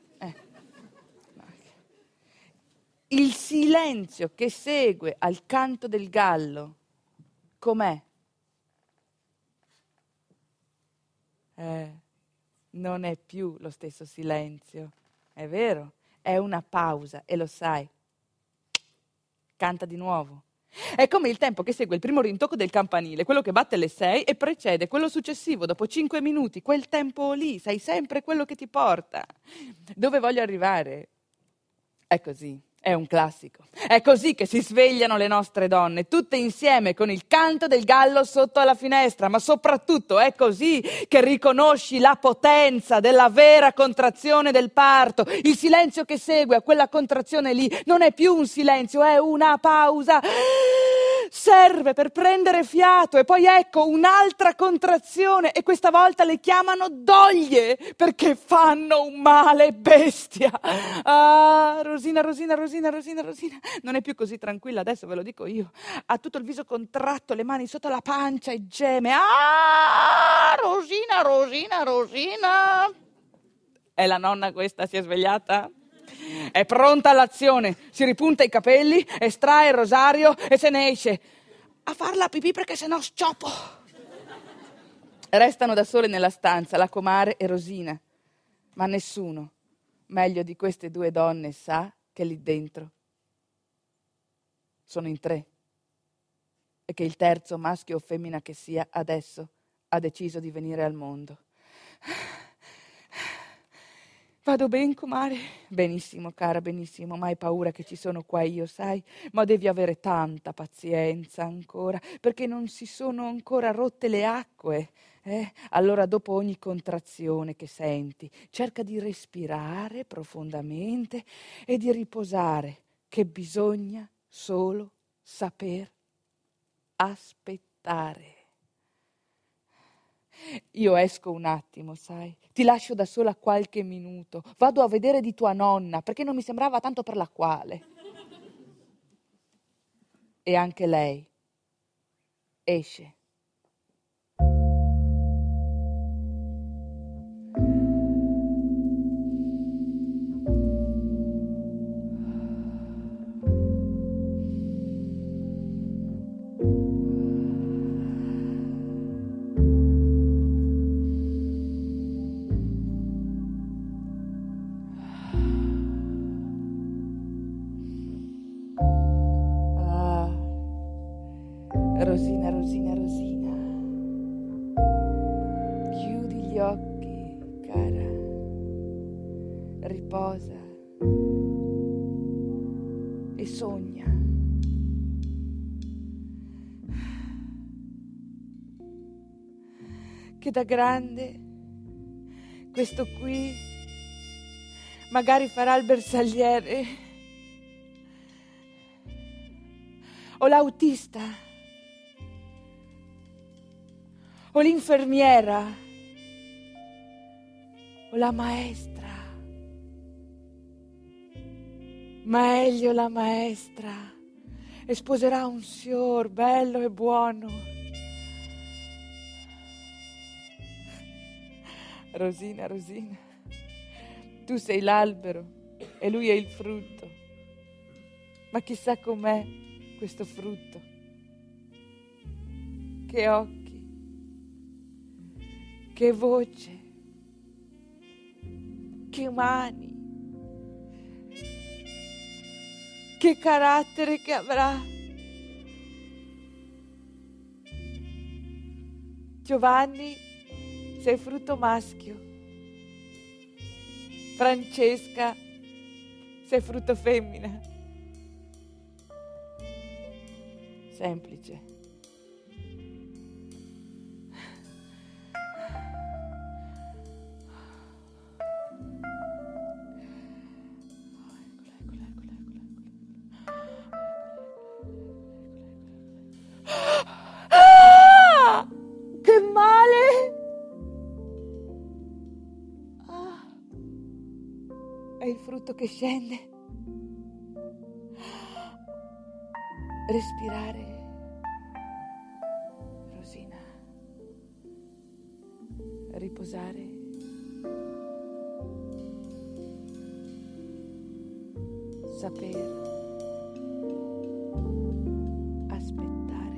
Speaker 1: Il silenzio che segue al canto del gallo, com'è? Non è più lo stesso silenzio, è vero? È una pausa e lo sai. Canta di nuovo. È come il tempo che segue il primo rintocco del campanile, quello che batte alle 6 e precede quello successivo dopo 5 minuti. Quel tempo lì, sai sempre quello che ti porta. Dove voglio arrivare? È così. È un classico. È così che si svegliano le nostre donne, tutte insieme con il canto del gallo sotto alla finestra, ma soprattutto è così che riconosci la potenza della vera contrazione del parto. Il silenzio che segue a quella contrazione lì non è più un silenzio, è una pausa. Serve per prendere fiato e poi ecco un'altra contrazione e questa volta le chiamano doglie perché fanno un male bestia. Ah, Rosina, non è più così tranquilla, adesso ve lo dico io. Ha tutto il viso contratto, le mani sotto la pancia e geme. Ah, Rosina. È la nonna questa, si è svegliata? È pronta all'azione, si ripunta i capelli, estrae il rosario e se ne esce. A far la pipì perché sennò scioppo. Restano da sole nella stanza la comare e Rosina, ma nessuno, meglio di queste due donne, sa che lì dentro sono in 3 e che il terzo, maschio o femmina che sia, adesso ha deciso di venire al mondo. Vado ben, comare? Benissimo, cara, benissimo, ma hai paura che ci sono qua io, sai? Ma devi avere tanta pazienza ancora, perché non si sono ancora rotte le acque. Allora, dopo ogni contrazione che senti, cerca di respirare profondamente e di riposare, che bisogna solo saper aspettare. Io esco un attimo, sai, ti lascio da sola qualche minuto, vado a vedere di tua nonna, perché non mi sembrava tanto per la quale. E anche lei esce. Rosina. Chiudi gli occhi, cara. Riposa. E sogna. Che da grande questo qui magari farà il bersagliere o l'autista o l'infermiera o la maestra. Meglio la maestra e sposerà un signor bello e buono. Rosina, tu sei l'albero e lui è il frutto. Ma chissà com'è questo frutto. Che occhi. Che voce, che mani, che carattere che avrà. Giovanni, sei frutto maschio. Francesca, sei frutto femmina. Semplice. Ah! Che male! Ah, è il frutto che scende. Respirare, Rosina. Riposare. Saper aspettare.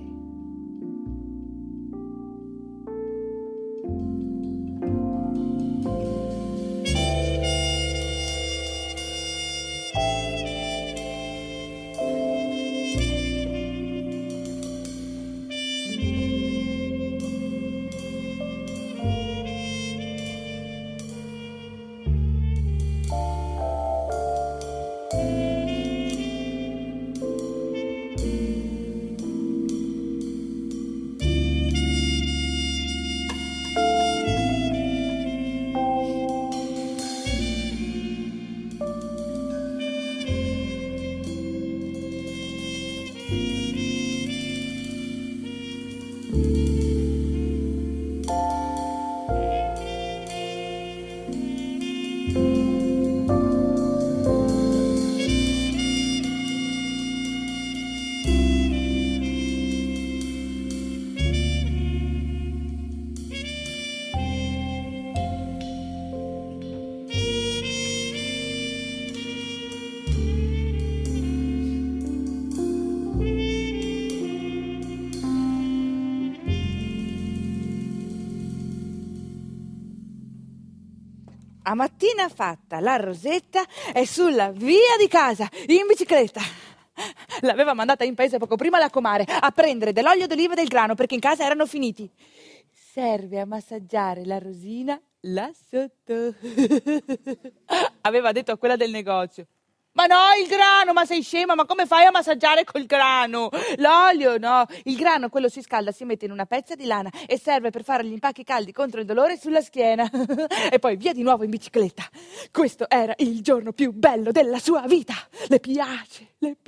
Speaker 1: A mattina fatta, la Rosetta è sulla via di casa, in bicicletta. L'aveva mandata in paese poco prima la comare a prendere dell'olio d'oliva e del grano perché in casa erano finiti. Serve a massaggiare la Rosina là sotto. Aveva detto a quella del negozio. Ma no, il grano, ma sei scema, ma come fai a massaggiare col grano? L'olio no, il grano quello si scalda, si mette in una pezza di lana e serve per fare gli impacchi caldi contro il dolore sulla schiena. E poi via di nuovo in bicicletta. Questo era il giorno più bello della sua vita. Le piace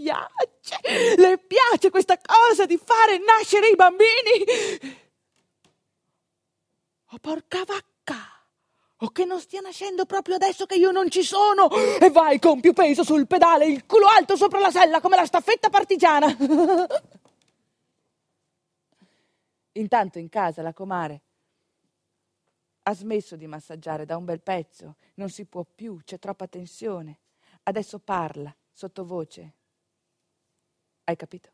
Speaker 1: questa cosa di fare nascere i bambini. Oh, porca vacca! O che non stia nascendo proprio adesso che io non ci sono e vai con più peso sul pedale, il culo alto sopra la sella come la staffetta partigiana. Intanto in casa la comare ha smesso di massaggiare da un bel pezzo, non si può più, c'è troppa tensione. Adesso parla sottovoce. Hai capito?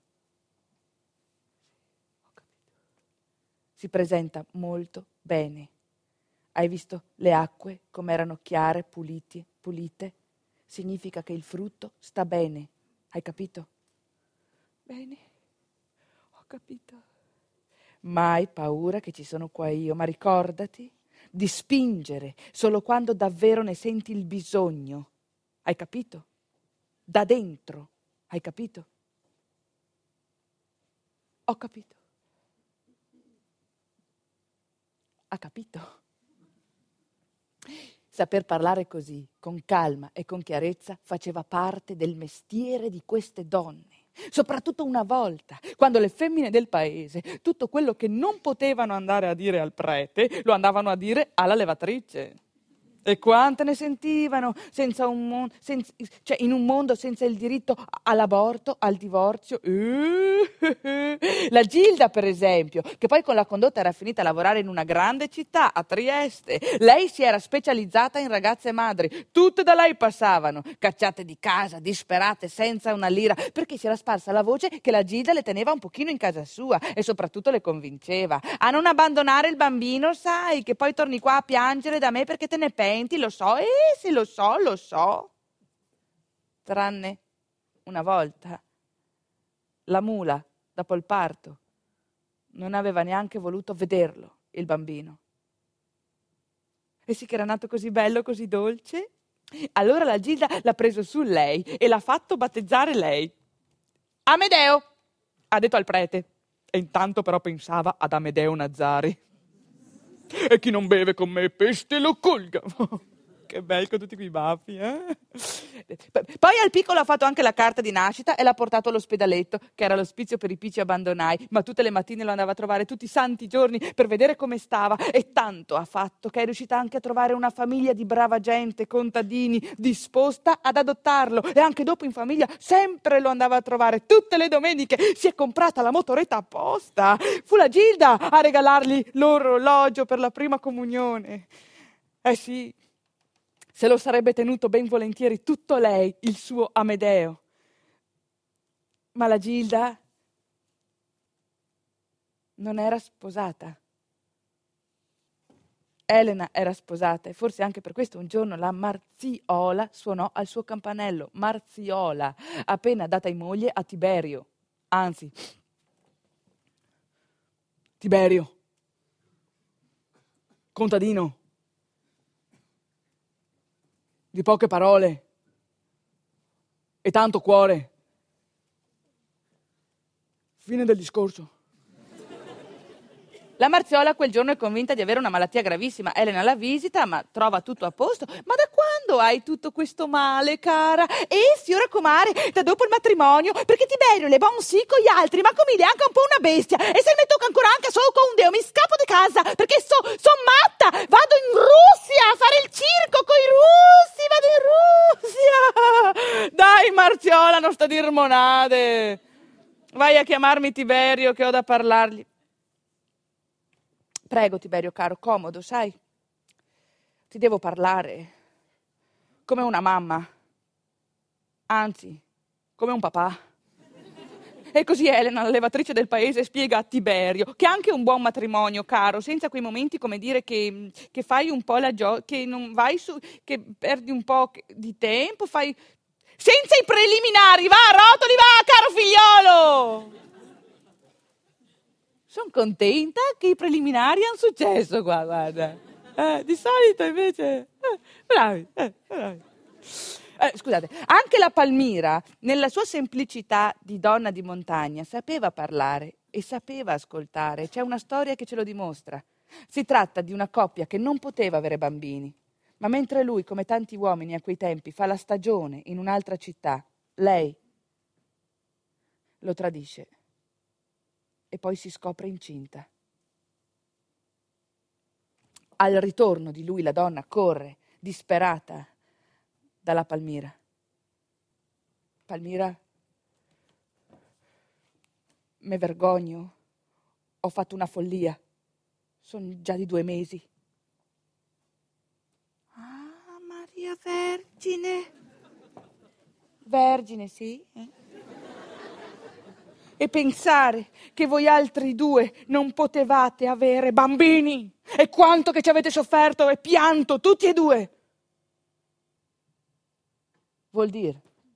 Speaker 1: Ho capito. Si presenta molto bene. Hai visto le acque come erano chiare, pulite? Significa che il frutto sta bene. Hai capito? Bene, ho capito. Mai paura che ci sono qua io, ma ricordati di spingere solo quando davvero ne senti il bisogno. Hai capito? Da dentro. Hai capito? Ho capito. Ha capito? Saper parlare così, con calma e con chiarezza, faceva parte del mestiere di queste donne. Soprattutto una volta, quando le femmine del paese, tutto quello che non potevano andare a dire al prete, lo andavano a dire alla levatrice. E quante ne sentivano in un mondo senza il diritto all'aborto, al divorzio. La Gilda, per esempio, che poi con la condotta era finita a lavorare in una grande città, a Trieste. Lei si era specializzata in ragazze madri. Tutte da lei passavano, cacciate di casa, disperate, senza una lira, perché si era sparsa la voce che la Gilda le teneva un pochino in casa sua e soprattutto le convinceva a non abbandonare il bambino, sai, che poi torni qua a piangere da me perché te ne penti. parenti, lo so, sì, lo so. Tranne una volta, la mula, dopo il parto, non aveva neanche voluto vederlo, il bambino. E sì che era nato così bello, così dolce. Allora la Gilda l'ha preso su lei e l'ha fatto battezzare lei. Amedeo, ha detto al prete. E intanto però pensava ad Amedeo Nazzari. E chi non beve con me peste lo colga. Che bello con tutti quei baffi, eh? Poi al piccolo ha fatto anche la carta di nascita e l'ha portato all'ospedaletto, che era l'ospizio per i piccini abbandonai, ma tutte le mattine lo andava a trovare tutti i santi giorni per vedere come stava, e tanto ha fatto che è riuscita anche a trovare una famiglia di brava gente, contadini, disposta ad adottarlo, e anche dopo in famiglia sempre lo andava a trovare tutte le domeniche. Si è comprata la motoretta apposta, fu la Gilda a regalargli l'orologio per la prima comunione. Sì, se lo sarebbe tenuto ben volentieri tutto lei, il suo Amedeo. Ma la Gilda non era sposata. Elena era sposata e forse anche per questo un giorno la Marziola suonò al suo campanello. Marziola, appena data in moglie a Tiberio. Anzi, Tiberio, contadino, di poche parole e tanto cuore. Fine del discorso. La Marziola quel giorno è convinta di avere una malattia gravissima. Elena la visita, ma trova tutto a posto. Ma da quando hai tutto questo male, cara? Signora comare, da dopo il matrimonio, perché Tiberio le va un sì con gli altri, ma comiglia anche un po' una bestia. E se ne tocca ancora anche solo con un deo, mi scappo di casa, perché son matta. Vado in Russia a fare il circo coi russi, vado in Russia. Dai, Marziola, non sta a dir monade. Vai a chiamarmi Tiberio che ho da parlargli. Prego, Tiberio, caro, comodo, sai? Ti devo parlare come una mamma, anzi, come un papà. E così Elena, la levatrice del paese, spiega a Tiberio che anche un buon matrimonio, caro, senza quei momenti, come dire, che fai un po' che non vai su, che perdi un po' di tempo, fai... Senza i preliminari, va, rotoli, va, caro figliolo! Sono contenta che i preliminari hanno successo qua, guarda. Di solito invece... bravi. Scusate, anche la Palmira, nella sua semplicità di donna di montagna, sapeva parlare e sapeva ascoltare. C'è una storia che ce lo dimostra. Si tratta di una coppia che non poteva avere bambini, ma mentre lui, come tanti uomini a quei tempi, fa la stagione in un'altra città, lei lo tradisce. E poi si scopre incinta. Al ritorno di lui la donna corre, disperata, dalla Palmira. Palmira, me vergogno, ho fatto una follia, sono già di 2 mesi. Ah, Maria Vergine. Vergine, sì. E pensare che voi altri 2 non potevate avere bambini, e quanto che ci avete sofferto e pianto tutti e 2. Vuol dire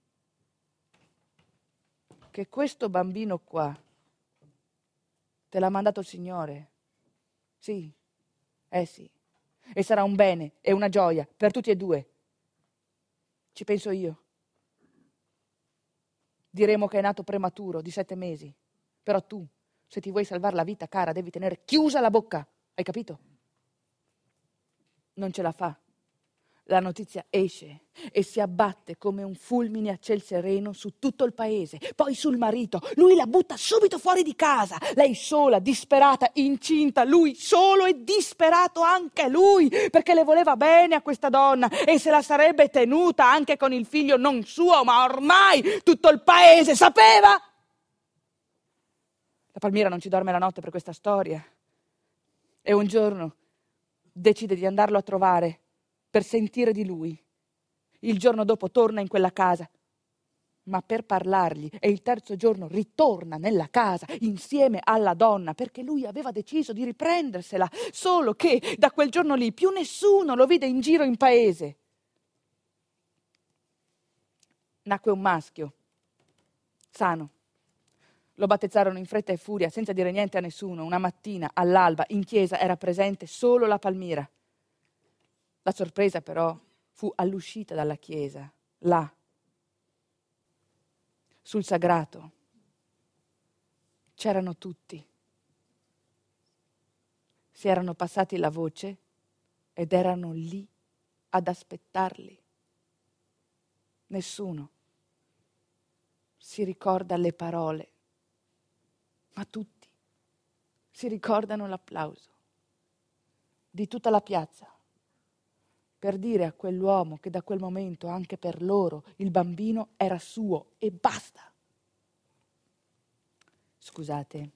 Speaker 1: che questo bambino qua te l'ha mandato il Signore. Sì, sì. E sarà un bene e una gioia per tutti e 2. Ci penso io. Diremo che è nato prematuro, di 7 mesi. Però tu, se ti vuoi salvare la vita, cara, devi tenere chiusa la bocca. Hai capito? Non ce la fa. La notizia esce e si abbatte come un fulmine a ciel sereno su tutto il paese. Poi sul marito. Lui la butta subito fuori di casa. Lei sola, disperata, incinta. Lui solo e disperato anche lui, perché le voleva bene a questa donna e se la sarebbe tenuta anche con il figlio non suo, ma ormai tutto il paese sapeva. La Palmira non ci dorme la notte per questa storia. E un giorno decide di andarlo a trovare per sentire di lui. Il giorno dopo torna in quella casa. Ma per parlargli, e il terzo giorno ritorna nella casa insieme alla donna, perché lui aveva deciso di riprendersela, solo che da quel giorno lì più nessuno lo vide in giro in paese. Nacque un maschio, sano. Lo battezzarono in fretta e furia, senza dire niente a nessuno. Una mattina, all'alba, in chiesa era presente solo la Palmira. La sorpresa però fu all'uscita dalla chiesa, là, sul sagrato. C'erano tutti. Si erano passati la voce ed erano lì ad aspettarli. Nessuno si ricorda le parole, ma tutti si ricordano l'applauso di tutta la piazza per dire a quell'uomo che da quel momento anche per loro il bambino era suo e basta. Scusate,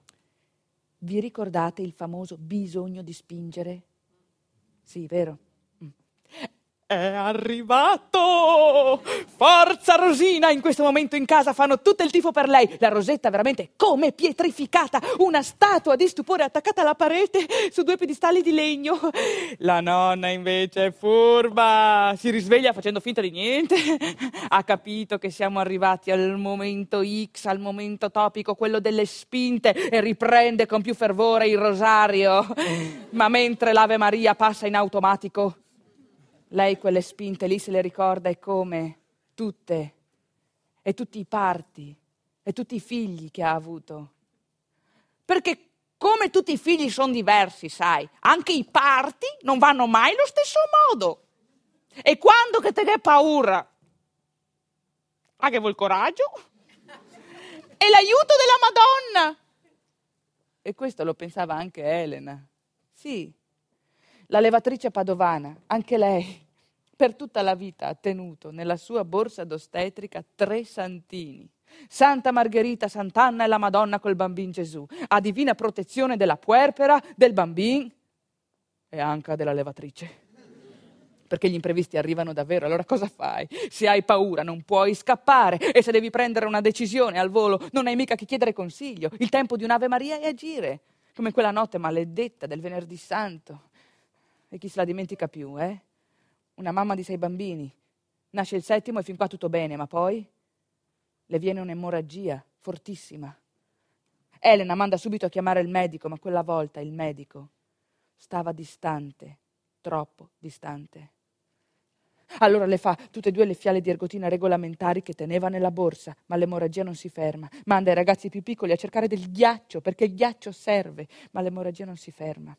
Speaker 1: vi ricordate il famoso bisogno di spingere? Sì, vero? È arrivato! Forza Rosina! In questo momento in casa fanno tutto il tifo per lei. La Rosetta veramente come pietrificata, una statua di stupore attaccata alla parete su 2 piedistalli di legno. La nonna invece è furba, si risveglia facendo finta di niente. Ha capito che siamo arrivati al momento X, al momento topico, quello delle spinte, e riprende con più fervore il rosario. Ma mentre l'Ave Maria passa in automatico, lei quelle spinte lì se le ricorda e come tutte, e tutti i parti, e tutti i figli che ha avuto. Perché come tutti i figli sono diversi, sai, anche i parti non vanno mai allo stesso modo. E quando che te ne hai paura? Ah, che vuoi il coraggio? E l'aiuto della Madonna! E questo lo pensava anche Elena. Sì. La levatrice padovana, anche lei, per tutta la vita ha tenuto nella sua borsa d'ostetrica 3 santini. Santa Margherita, Sant'Anna e la Madonna col bambin Gesù, a divina protezione della puerpera, del bambin e anche della levatrice. Perché gli imprevisti arrivano davvero, allora cosa fai? Se hai paura non puoi scappare, e se devi prendere una decisione al volo non hai mica che chiedere consiglio. Il tempo di un'Ave Maria è agire, come quella notte maledetta del Venerdì Santo. E chi se la dimentica più, eh? Una mamma di 6 bambini. Nasce il 7° e fin qua tutto bene, ma poi le viene un'emorragia fortissima. Elena manda subito a chiamare il medico, ma quella volta il medico stava distante, troppo distante. Allora le fa tutte e 2 le fiale di ergotina regolamentari che teneva nella borsa, ma l'emorragia non si ferma. Manda i ragazzi più piccoli a cercare del ghiaccio, perché il ghiaccio serve, ma l'emorragia non si ferma.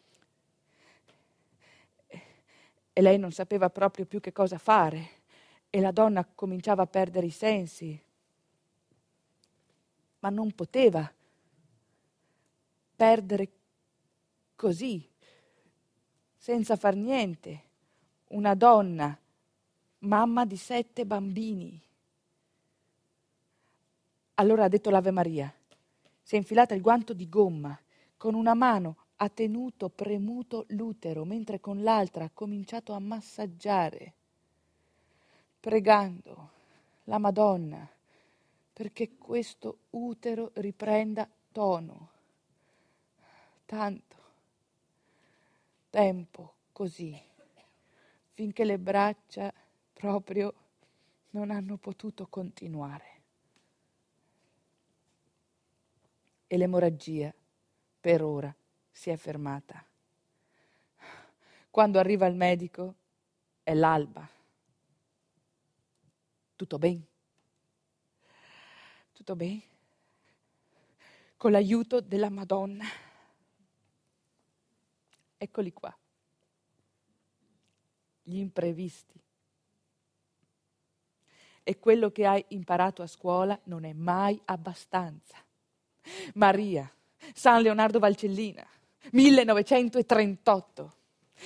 Speaker 1: E lei non sapeva proprio più che cosa fare, e la donna cominciava a perdere i sensi. Ma non poteva perdere così, senza far niente. Una donna, mamma di 7 bambini. Allora ha detto l'Ave Maria, si è infilata il guanto di gomma, con una mano ha tenuto premuto l'utero, mentre con l'altra ha cominciato a massaggiare, pregando la Madonna perché questo utero riprenda tono. Tanto tempo così, finché le braccia proprio non hanno potuto continuare. E l'emorragia, per ora, si è fermata. Quando arriva il medico, è l'alba. Tutto bene? Tutto bene? Con l'aiuto della Madonna. Eccoli qua. Gli imprevisti. E quello che hai imparato a scuola non è mai abbastanza. Maria, San Leonardo Valcellina, 1938.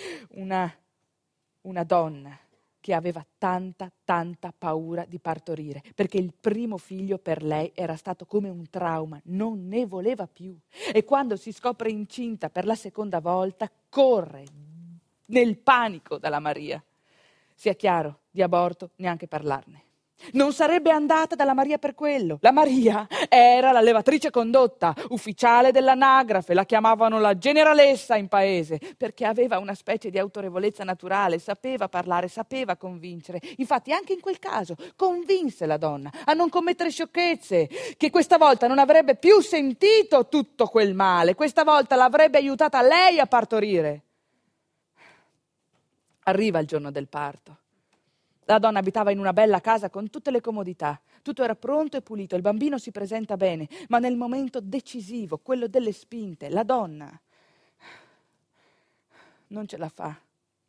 Speaker 1: Una donna che aveva tanta paura di partorire, perché il primo figlio per lei era stato come un trauma, non ne voleva più. E quando si scopre incinta per la seconda volta, corre nel panico dalla Maria. Sia chiaro, di aborto neanche parlarne. Non sarebbe andata dalla Maria per quello. La Maria era la levatrice condotta, ufficiale dell'anagrafe, la chiamavano la generalessa in paese, perché aveva una specie di autorevolezza naturale, sapeva parlare, sapeva convincere. Infatti anche in quel caso convinse la donna a non commettere sciocchezze, che questa volta non avrebbe più sentito tutto quel male, questa volta l'avrebbe aiutata lei a partorire. Arriva il giorno del parto. La donna abitava in una bella casa con tutte le comodità, tutto era pronto e pulito, il bambino si presenta bene, ma nel momento decisivo, quello delle spinte, la donna non ce la fa,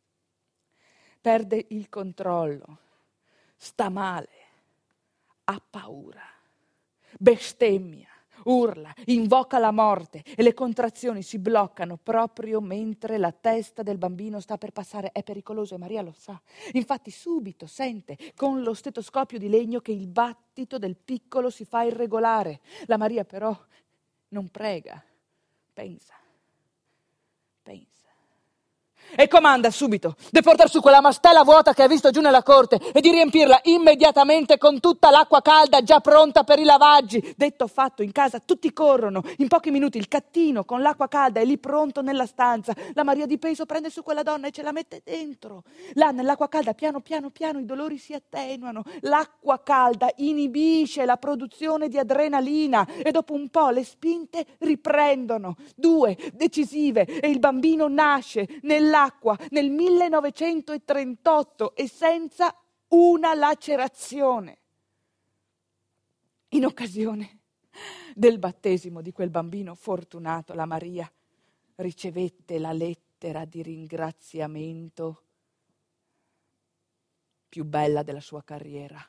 Speaker 1: perde il controllo, sta male, ha paura, bestemmia, urla, invoca la morte e le contrazioni si bloccano proprio mentre la testa del bambino sta per passare. È pericoloso e Maria lo sa. Infatti subito sente con lo stetoscopio di legno che il battito del piccolo si fa irregolare. La Maria però non prega, pensa. E comanda subito di portare su quella mastella vuota che ha visto giù nella corte e di riempirla immediatamente con tutta l'acqua calda già pronta per i lavaggi. Detto fatto, in casa tutti corrono. In pochi minuti il cattino con l'acqua calda è lì pronto nella stanza. La Maria di peso prende su quella donna e ce la mette dentro. Là nell'acqua calda piano i dolori si attenuano. L'acqua calda inibisce la produzione di adrenalina e dopo un po' le spinte riprendono. 2 decisive e il bambino nasce nell'acqua nel 1938 e senza una lacerazione. In occasione del battesimo di quel bambino fortunato, la Maria ricevette la lettera di ringraziamento più bella della sua carriera.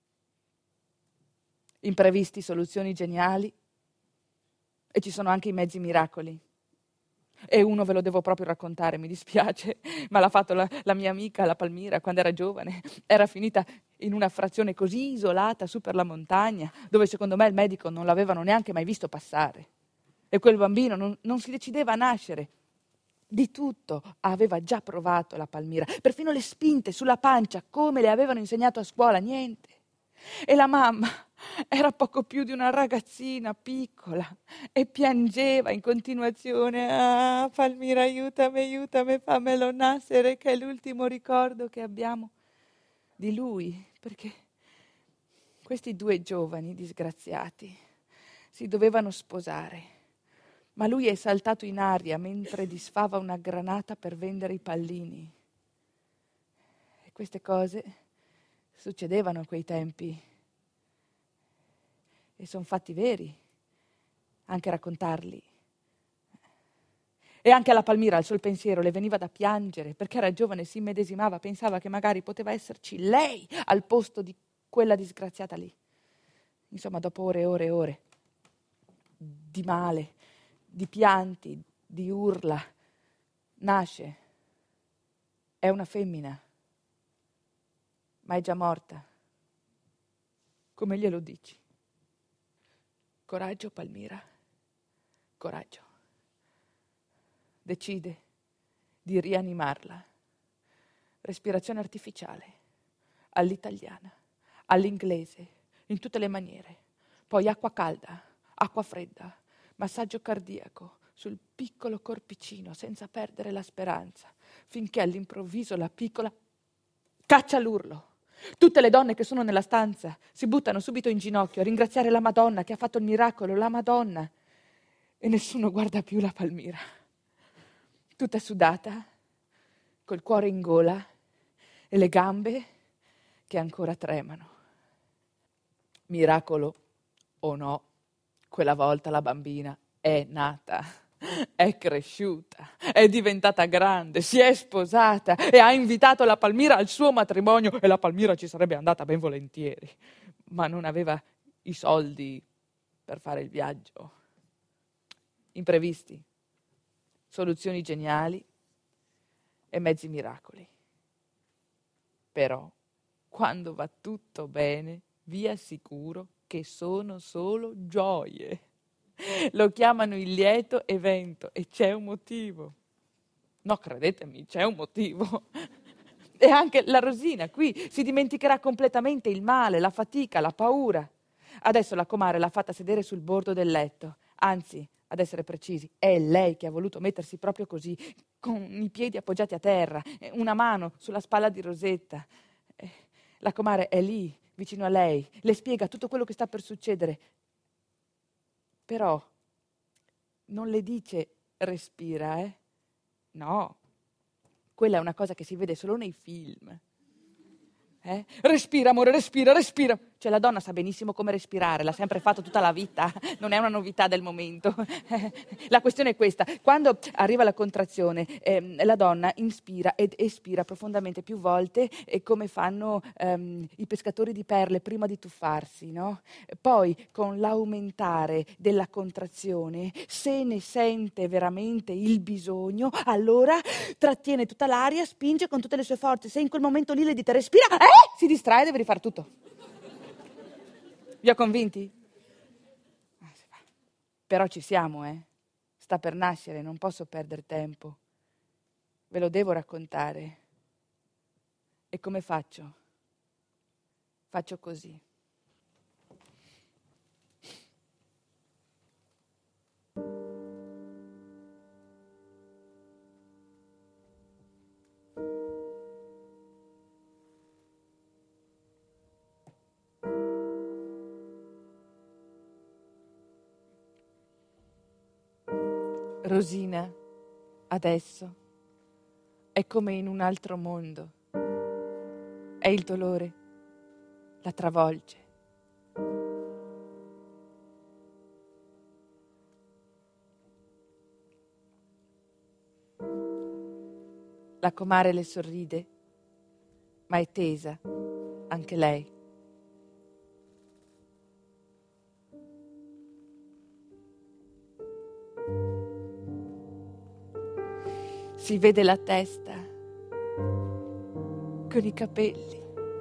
Speaker 1: Imprevisti, soluzioni geniali e ci sono anche i mezzi miracoli. E uno ve lo devo proprio raccontare, mi dispiace, ma l'ha fatto la mia amica, la Palmira, quando era giovane. Era finita in una frazione così isolata su per la montagna, dove secondo me il medico non l'avevano neanche mai visto passare. E quel bambino non si decideva a nascere. Di tutto aveva già provato la Palmira, perfino le spinte sulla pancia, come le avevano insegnato a scuola, niente. E la mamma era poco più di una ragazzina piccola e piangeva in continuazione. Ah, Palmira, aiutami, fammelo nascere, che è l'ultimo ricordo che abbiamo di lui. Perché questi 2 giovani disgraziati si dovevano sposare, ma lui è saltato in aria mentre disfava una granata per vendere i pallini. E queste cose succedevano a quei tempi e sono fatti veri, anche raccontarli. E anche alla Palmira al suo pensiero le veniva da piangere, perché era giovane, si immedesimava, pensava che magari poteva esserci lei al posto di quella disgraziata lì. Insomma, dopo ore e ore e ore di male, di pianti, di urla, nasce. È una femmina, ma è già morta. Come glielo dici? Coraggio, Palmira, coraggio. Decide di rianimarla. Respirazione artificiale, all'italiana, all'inglese, in tutte le maniere. Poi acqua calda, acqua fredda, massaggio cardiaco sul piccolo corpicino senza perdere la speranza, finché all'improvviso la piccola caccia l'urlo. Tutte le donne che sono nella stanza si buttano subito in ginocchio a ringraziare la Madonna che ha fatto il miracolo, la Madonna. E nessuno guarda più la Palmira. Tutta sudata, col cuore in gola e le gambe che ancora tremano. Miracolo o no, quella volta la bambina è nata. È cresciuta, è diventata grande, si è sposata e ha invitato la Palmira al suo matrimonio e la Palmira ci sarebbe andata ben volentieri, ma non aveva i soldi per fare il viaggio. Imprevisti, soluzioni geniali e mezzi miracoli. Però, quando va tutto bene, vi assicuro che sono solo gioie. Lo chiamano il lieto evento e c'è un motivo. No, credetemi, c'è un motivo. E anche la Rosina qui si dimenticherà completamente il male, la fatica, la paura. Adesso la comare l'ha fatta sedere sul bordo del letto. Anzi, ad essere precisi, è lei che ha voluto mettersi proprio così, con i piedi appoggiati a terra, una mano sulla spalla di Rosetta. La comare è lì, vicino a lei, le spiega tutto quello che sta per succedere. Però non le dice respira, No, quella è una cosa che si vede solo nei film. Respira, amore, respira, respira. Cioè la donna sa benissimo come respirare, l'ha sempre fatto tutta la vita, non è una novità del momento. La questione è questa: quando arriva la contrazione, la donna inspira ed espira profondamente più volte, come fanno i pescatori di perle prima di tuffarsi, no? Poi, con l'aumentare della contrazione, se ne sente veramente il bisogno, allora trattiene tutta l'aria, spinge con tutte le sue forze. Se in quel momento lì le dite respira, si distrae e deve rifare tutto. Vi ho convinti? Però ci siamo, Sta per nascere, non posso perdere tempo. Ve lo devo raccontare. E come faccio? Faccio così. Rosina, adesso, è come in un altro mondo. È il dolore, la travolge. La comare le sorride, ma è tesa, anche lei. Si vede la testa con i capelli.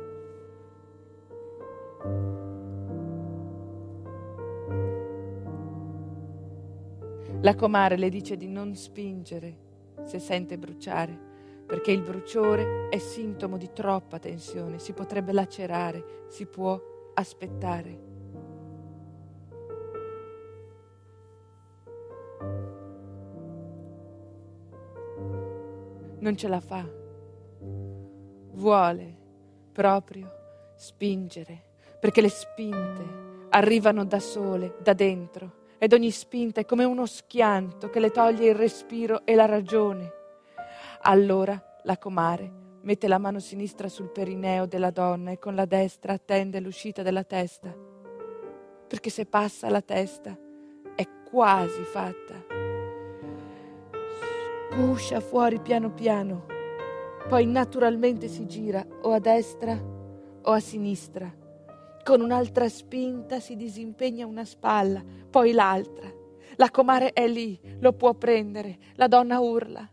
Speaker 1: La comare le dice di non spingere se sente bruciare, perché il bruciore è sintomo di troppa tensione, si potrebbe lacerare, si può aspettare. Non ce la fa. Vuole proprio spingere, perché le spinte arrivano da sole, da dentro, ed ogni spinta è come uno schianto che le toglie il respiro e la ragione. Allora la comare mette la mano sinistra sul perineo della donna e con la destra attende l'uscita della testa, perché se passa la testa è quasi fatta. Puscia fuori piano piano, poi naturalmente si gira o a destra o a sinistra. Con un'altra spinta si disimpegna una spalla, poi l'altra. La comare è lì, lo può prendere. La donna urla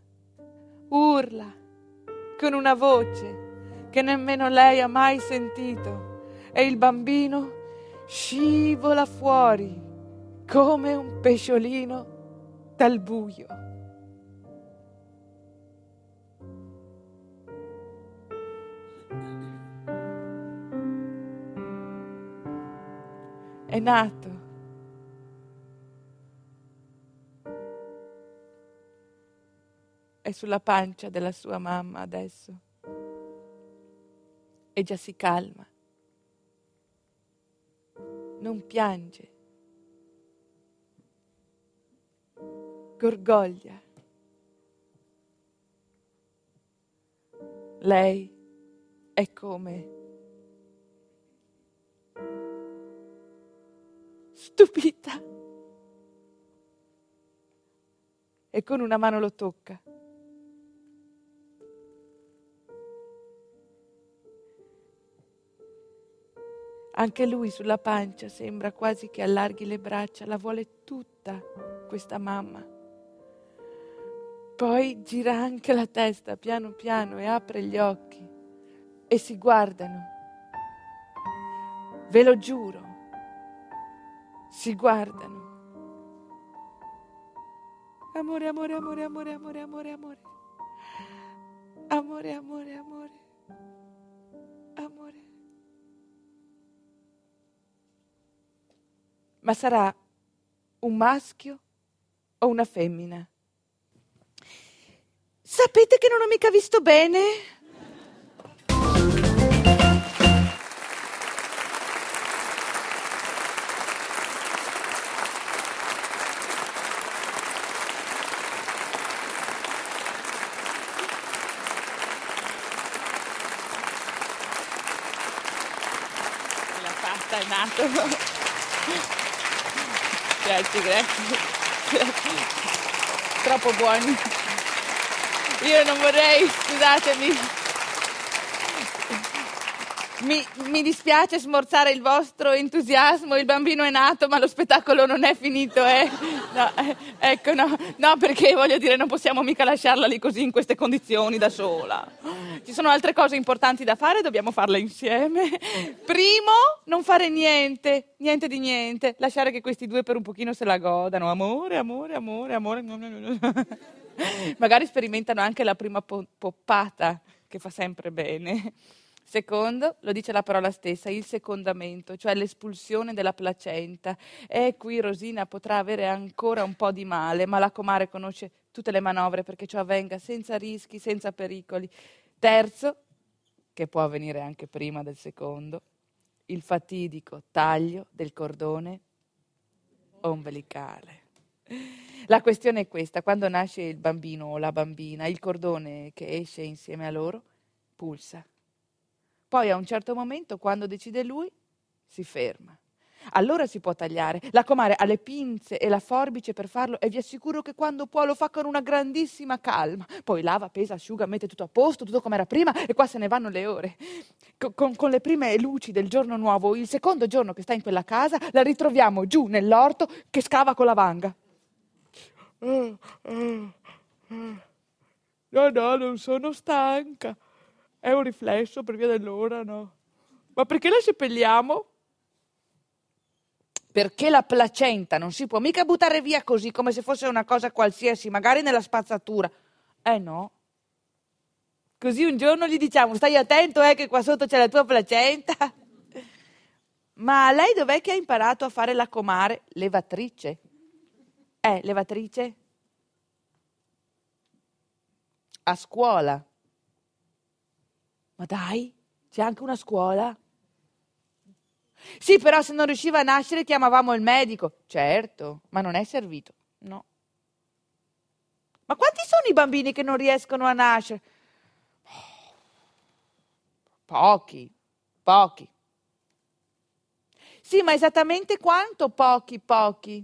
Speaker 1: con una voce che nemmeno lei ha mai sentito, e il bambino scivola fuori come un pesciolino dal buio. È nato. È sulla pancia della sua mamma adesso. E già si calma. Non piange. Gorgoglia. Lei è come stupita, e con una mano lo tocca. Anche lui sulla pancia sembra quasi che allarghi le braccia, la vuole tutta questa mamma. Poi gira anche la testa piano piano e apre gli occhi e si guardano. Ve lo giuro, si guardano. Amore, amore, amore, amore, amore, amore, amore. Amore, amore, amore. Amore. Ma sarà un maschio o una femmina? Sapete che non ho mica visto bene? La pasta è nato. Grazie. Troppo buoni. Io non vorrei, scusatemi. Mi dispiace smorzare il vostro entusiasmo, il bambino è nato, ma lo spettacolo non è finito, eh? No, ecco, no, perché voglio dire, non possiamo mica lasciarla lì così in queste condizioni da sola. Ci sono altre cose importanti da fare, dobbiamo farle insieme. Primo, non fare niente di niente, lasciare che questi due per un pochino se la godano. Amore. Magari sperimentano anche la prima poppata, che fa sempre bene. Secondo, lo dice la parola stessa, il secondamento, cioè l'espulsione della placenta. E qui Rosina potrà avere ancora un po' di male, ma la comare conosce tutte le manovre perché ciò avvenga senza rischi, senza pericoli. Terzo, che può avvenire anche prima del secondo, il fatidico taglio del cordone ombelicale. La questione è questa: quando nasce il bambino o la bambina, il cordone che esce insieme a loro pulsa. Poi a un certo momento, quando decide lui, si ferma. Allora si può tagliare. La comare ha le pinze e la forbice per farlo e vi assicuro che quando può lo fa con una grandissima calma. Poi lava, pesa, asciuga, mette tutto a posto, tutto come era prima e qua se ne vanno le ore. Con le prime luci del giorno nuovo, il secondo giorno che sta in quella casa, la ritroviamo giù nell'orto che scava con la vanga. No, non sono stanca. È un riflesso per via dell'ora, no? Ma perché la seppelliamo? Perché la placenta non si può mica buttare via così, come se fosse una cosa qualsiasi, magari nella spazzatura. No. Così un giorno gli diciamo, stai attento, che qua sotto c'è la tua placenta. Ma lei dov'è che ha imparato a fare la comare? Levatrice. Levatrice? A scuola. Ma dai, c'è anche una scuola? Sì, però se non riusciva a nascere chiamavamo il medico. Certo, ma non è servito, no. Ma quanti sono i bambini che non riescono a nascere? Pochi. Sì, ma esattamente quanto pochi?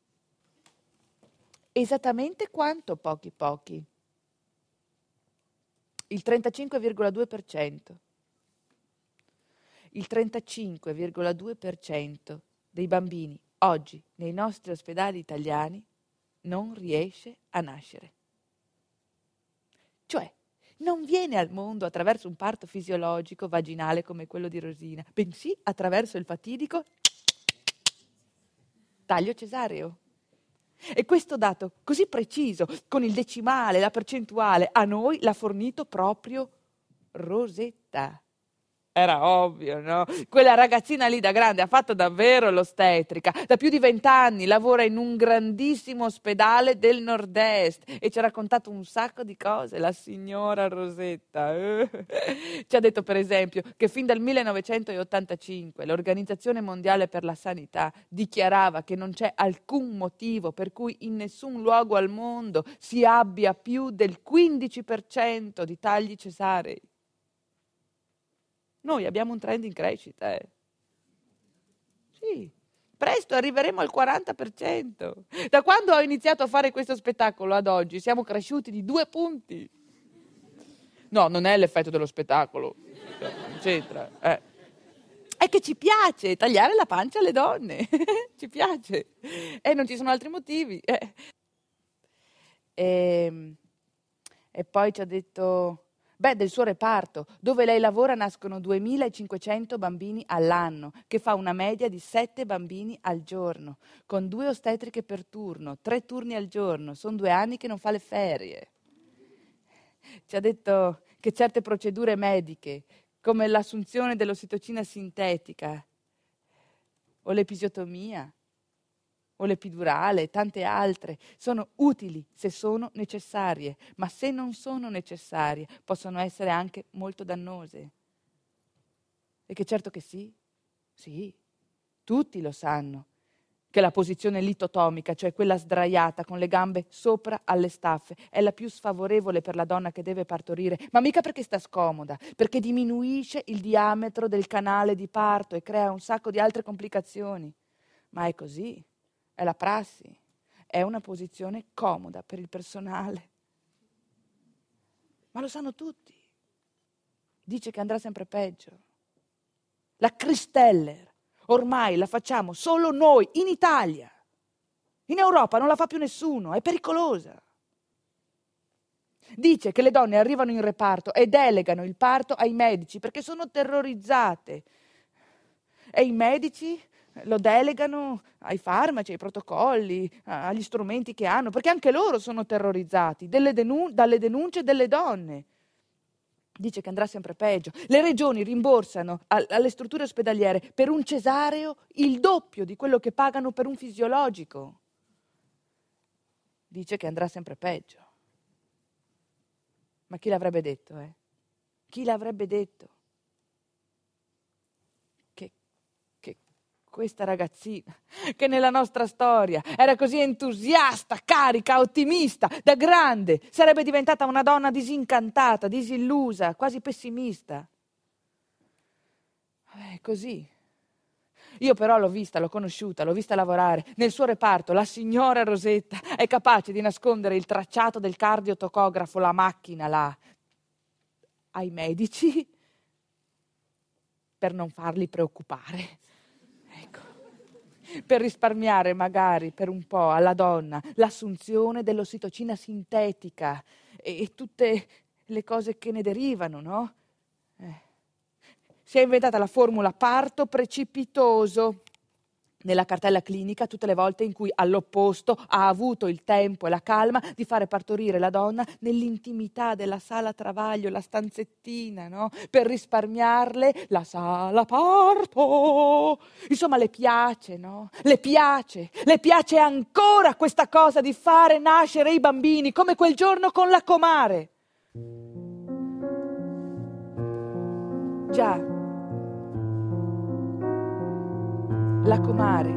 Speaker 1: Esattamente quanto pochi? Il 35,2%. Il 35,2% dei bambini oggi nei nostri ospedali italiani non riesce a nascere. Cioè, non viene al mondo attraverso un parto fisiologico vaginale come quello di Rosina, bensì attraverso il fatidico taglio cesareo. E questo dato così preciso, con il decimale, la percentuale, a noi l'ha fornito proprio Rosetta. Era ovvio, no? Quella ragazzina lì da grande ha fatto davvero l'ostetrica. Da più di 20 anni lavora in un grandissimo ospedale del nord-est e ci ha raccontato un sacco di cose, la signora Rosetta. Ci ha detto, per esempio, che fin dal 1985 l'Organizzazione Mondiale per la Sanità dichiarava che non c'è alcun motivo per cui in nessun luogo al mondo si abbia più del 15% di tagli cesarei. Noi abbiamo un trend in crescita, Sì, presto arriveremo al 40%. Da quando ho iniziato a fare questo spettacolo ad oggi siamo cresciuti di 2 punti. No, non è l'effetto dello spettacolo, non c'entra. È che ci piace tagliare la pancia alle donne, ci piace. E non ci sono altri motivi. E poi ci ha detto... del suo reparto, dove lei lavora, nascono 2.500 bambini all'anno, che fa una media di 7 bambini al giorno, con 2 ostetriche per turno, 3 turni al giorno. Sono 2 anni che non fa le ferie. Ci ha detto che certe procedure mediche, come l'assunzione dell'ossitocina sintetica, o l'episiotomia, o l'epidurale, e tante altre, sono utili se sono necessarie, ma se non sono necessarie possono essere anche molto dannose. E che certo che sì, tutti lo sanno, che la posizione litotomica, cioè quella sdraiata con le gambe sopra alle staffe, è la più sfavorevole per la donna che deve partorire, ma mica perché sta scomoda, perché diminuisce il diametro del canale di parto e crea un sacco di altre complicazioni. Ma è così, è la prassi, è una posizione comoda per il personale. Ma lo sanno tutti. Dice che andrà sempre peggio. La Christeller ormai la facciamo solo noi, in Italia. In Europa non la fa più nessuno, è pericolosa. Dice che le donne arrivano in reparto e delegano il parto ai medici perché sono terrorizzate. E i medici lo delegano ai farmaci, ai protocolli, agli strumenti che hanno, perché anche loro sono terrorizzati dalle denunce delle donne. Dice che andrà sempre peggio. Le regioni rimborsano alle strutture ospedaliere per un cesareo il doppio di quello che pagano per un fisiologico. Dice che andrà sempre peggio. Ma chi l'avrebbe detto, Chi l'avrebbe detto? Che questa ragazzina, che nella nostra storia era così entusiasta, carica, ottimista, da grande, sarebbe diventata una donna disincantata, disillusa, quasi pessimista. Così. Io però l'ho vista, l'ho conosciuta, l'ho vista lavorare. Nel suo reparto la signora Rosetta è capace di nascondere il tracciato del cardiotocografo, la macchina là, ai medici per non farli preoccupare. Ecco. Per risparmiare magari per un po' alla donna l'assunzione dell'ossitocina sintetica e tutte le cose che ne derivano, no? Si è inventata la formula parto precipitoso nella cartella clinica tutte le volte in cui all'opposto ha avuto il tempo e la calma di fare partorire la donna nell'intimità della sala travaglio, la stanzettina, no? Per risparmiarle la sala parto. Insomma, le piace, no? Le piace ancora questa cosa di fare nascere i bambini, come quel giorno con la comare. Già, la comare.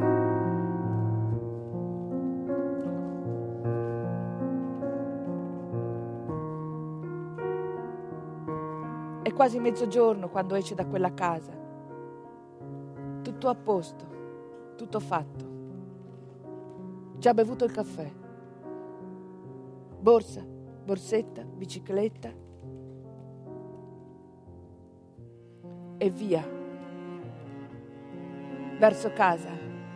Speaker 1: È quasi mezzogiorno quando esce da quella casa. Tutto a posto, tutto fatto. Già bevuto il caffè. Borsa, borsetta, bicicletta. E via. Verso casa.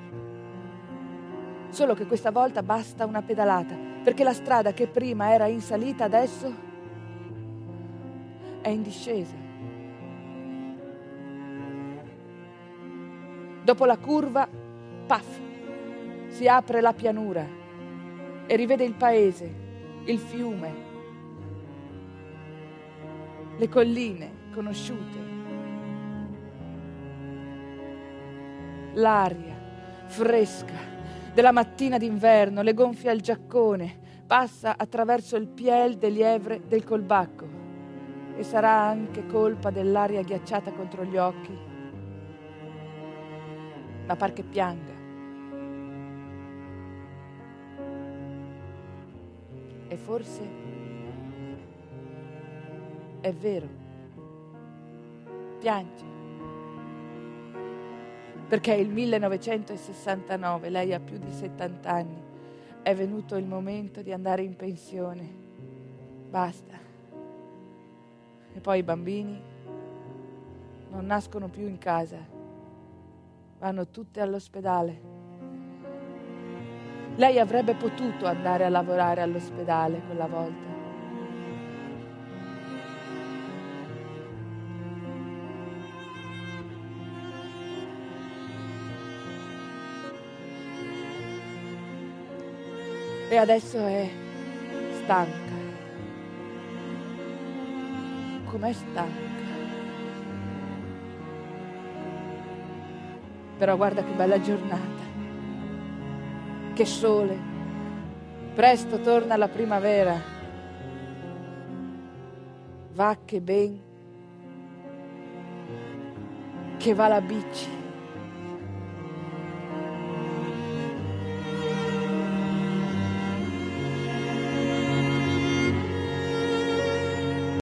Speaker 1: Solo che questa volta basta una pedalata, perché la strada che prima era in salita adesso è in discesa. Dopo la curva, paf, si apre la pianura e rivede il paese, il fiume, le colline conosciute. L'aria fresca della mattina d'inverno le gonfia il giaccone, passa attraverso il piel de lievre del colbacco e sarà anche colpa dell'aria ghiacciata contro gli occhi, ma par che pianga. E forse è vero, piange. Perché il 1969, lei ha più di 70 anni, è venuto il momento di andare in pensione. Basta. E poi i bambini non nascono più in casa, vanno tutti all'ospedale. Lei avrebbe potuto andare a lavorare all'ospedale quella volta. E adesso è stanca. com'è stanca. Però guarda che bella giornata, che sole, presto torna la primavera. Va che ben, che va la bici.